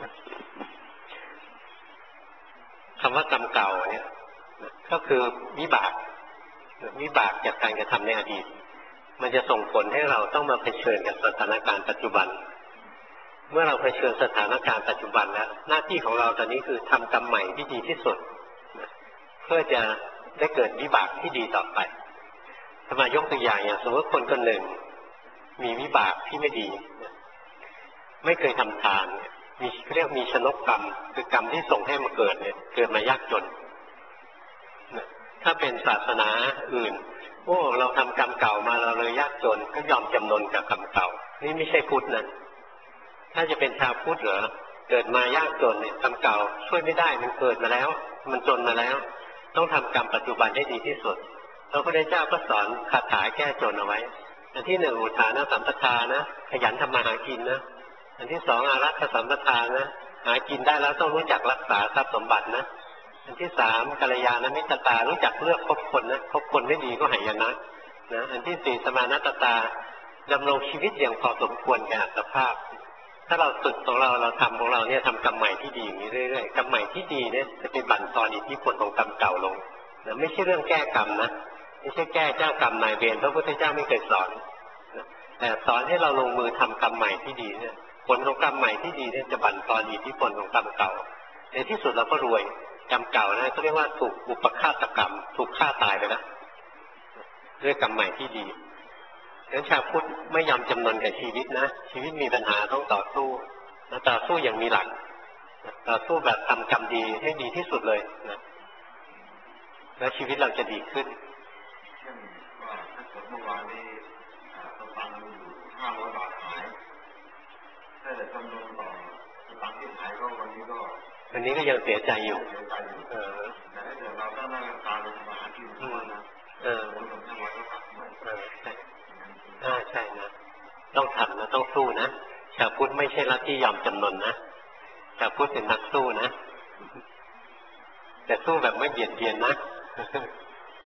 คำว่ากรรมเก่าเนี่ยก็คือวิบากวิบากจากการกระทำในอดีตมันจะส่งผลให้เราต้องมาเผชิญกับสถานการณ์ปัจจุบันเมื่อเราเผชิญสถานการณ์ปัจจุบันแล้วหน้าที่ของเราตอนนี้คือทำกรรมใหม่ที่ดีที่สุดเพื่อจะได้เกิดวิบากที่ดีต่อไปสมมติยกตัวอย่างอย่างสมมติคนคนหนึ่งมีวิบากที่ไม่ดีไม่เคยทำทานมีเรียกมีชนกกรรมคือกรรมที่ส่งให้มาเกิดเนี่ยเกิดมายากจนถ้าเป็นศาสนาอื่นโอ้เราทำกรรมเก่ามาเราเลยยากจนก็ยอมจำนนกับกรรมเก่านี่ไม่ใช่พุทธนะถ้าจะเป็นชาวพุทธเหรอเกิดมายากจนเนี่ยกรรมเก่าช่วยไม่ได้มันเกิดมาแล้วมันจนมาแล้วต้องทำกรรมปัจจุบันให้ดีที่สุดพระพุทธเจ้าก็สอนคาถาแก้จนเอาไว้อันที่หนึ่งอุทานะสัมปทานะขยันทำมาหากินนะอันที่สองอารักขสัมปทานะหากินได้แล้วต้องรู้จักรักษาทรัพย์สมบัตินะอันที่สามกัลยาณมิตรตารู้จักเลือกคบคนนะคบคนไม่ดีก็หายนะนะอันที่สี่สมานัตตาดำรงชีวิตอย่างพอสมควรแก่อัตภาพถ้าเราฝึกของเราเราทำของเราเนี่ยทำกรรมใหม่ที่ดีอย่างนี้เรื่อยๆกรรมใหม่ที่ดีเนี่ยจะเป็นบั่นทอนอิทธิพลของกรรมเก่าลงนะไม่ใช่เรื่องแก้กรรมนะไม่ใช่แก้เจ้ากรรมนายเวรพระพุทธเจ้าไม่เคยสอนนะแต่สอนให้เราลงมือทำกรรมใหม่ที่ดีเนี่ยผลของกรรมใหม่ที่ดีเนี่ยจะบั่นทอนอิทธิพลของกรรมเก่าในที่สุดเราก็รวยกรรมเก่านะก็เรียกว่าถูกอุปฆาตกรรมถูกฆ่าตายไปแล้วด้วยกรรมใหม่ที่ดีดังนั้นชาวพุทธไม่ยอมจำนนกับชีวิตนะชีวิตมีปัญหาต้องต่อสู้และต่อสู้อย่างมีหลักต่อสู้แบบทำกรรมดีให้ดีที่สุดเลยนะแล้วชีวิตเราจะดีขึ้นเช่นว่าถ้าเกิดเมื่อวานนี้สตังค์อยู่ห้าร้อยบาทหายถ้าจะจำนวนต่อสตังค์ที่หายก็วันนี้ก็วันนี้ก็ยังเสียใจอยู่เสียใจอยู่เออแต่ถ้าเกิดเราต้องนั่งตาลงมาหาที่ทุกวันนะเออผลของทั้งวันก็กลับมาเออใช่อ่าใช่นะต้องทำนะต้องสู้นะชาวพุทธไม่ใช่ลัทธิยอมจำนนนะชาวพุทธเป็นนักสู้นะแต่สู้แบบไม่เบียดเบียนนะ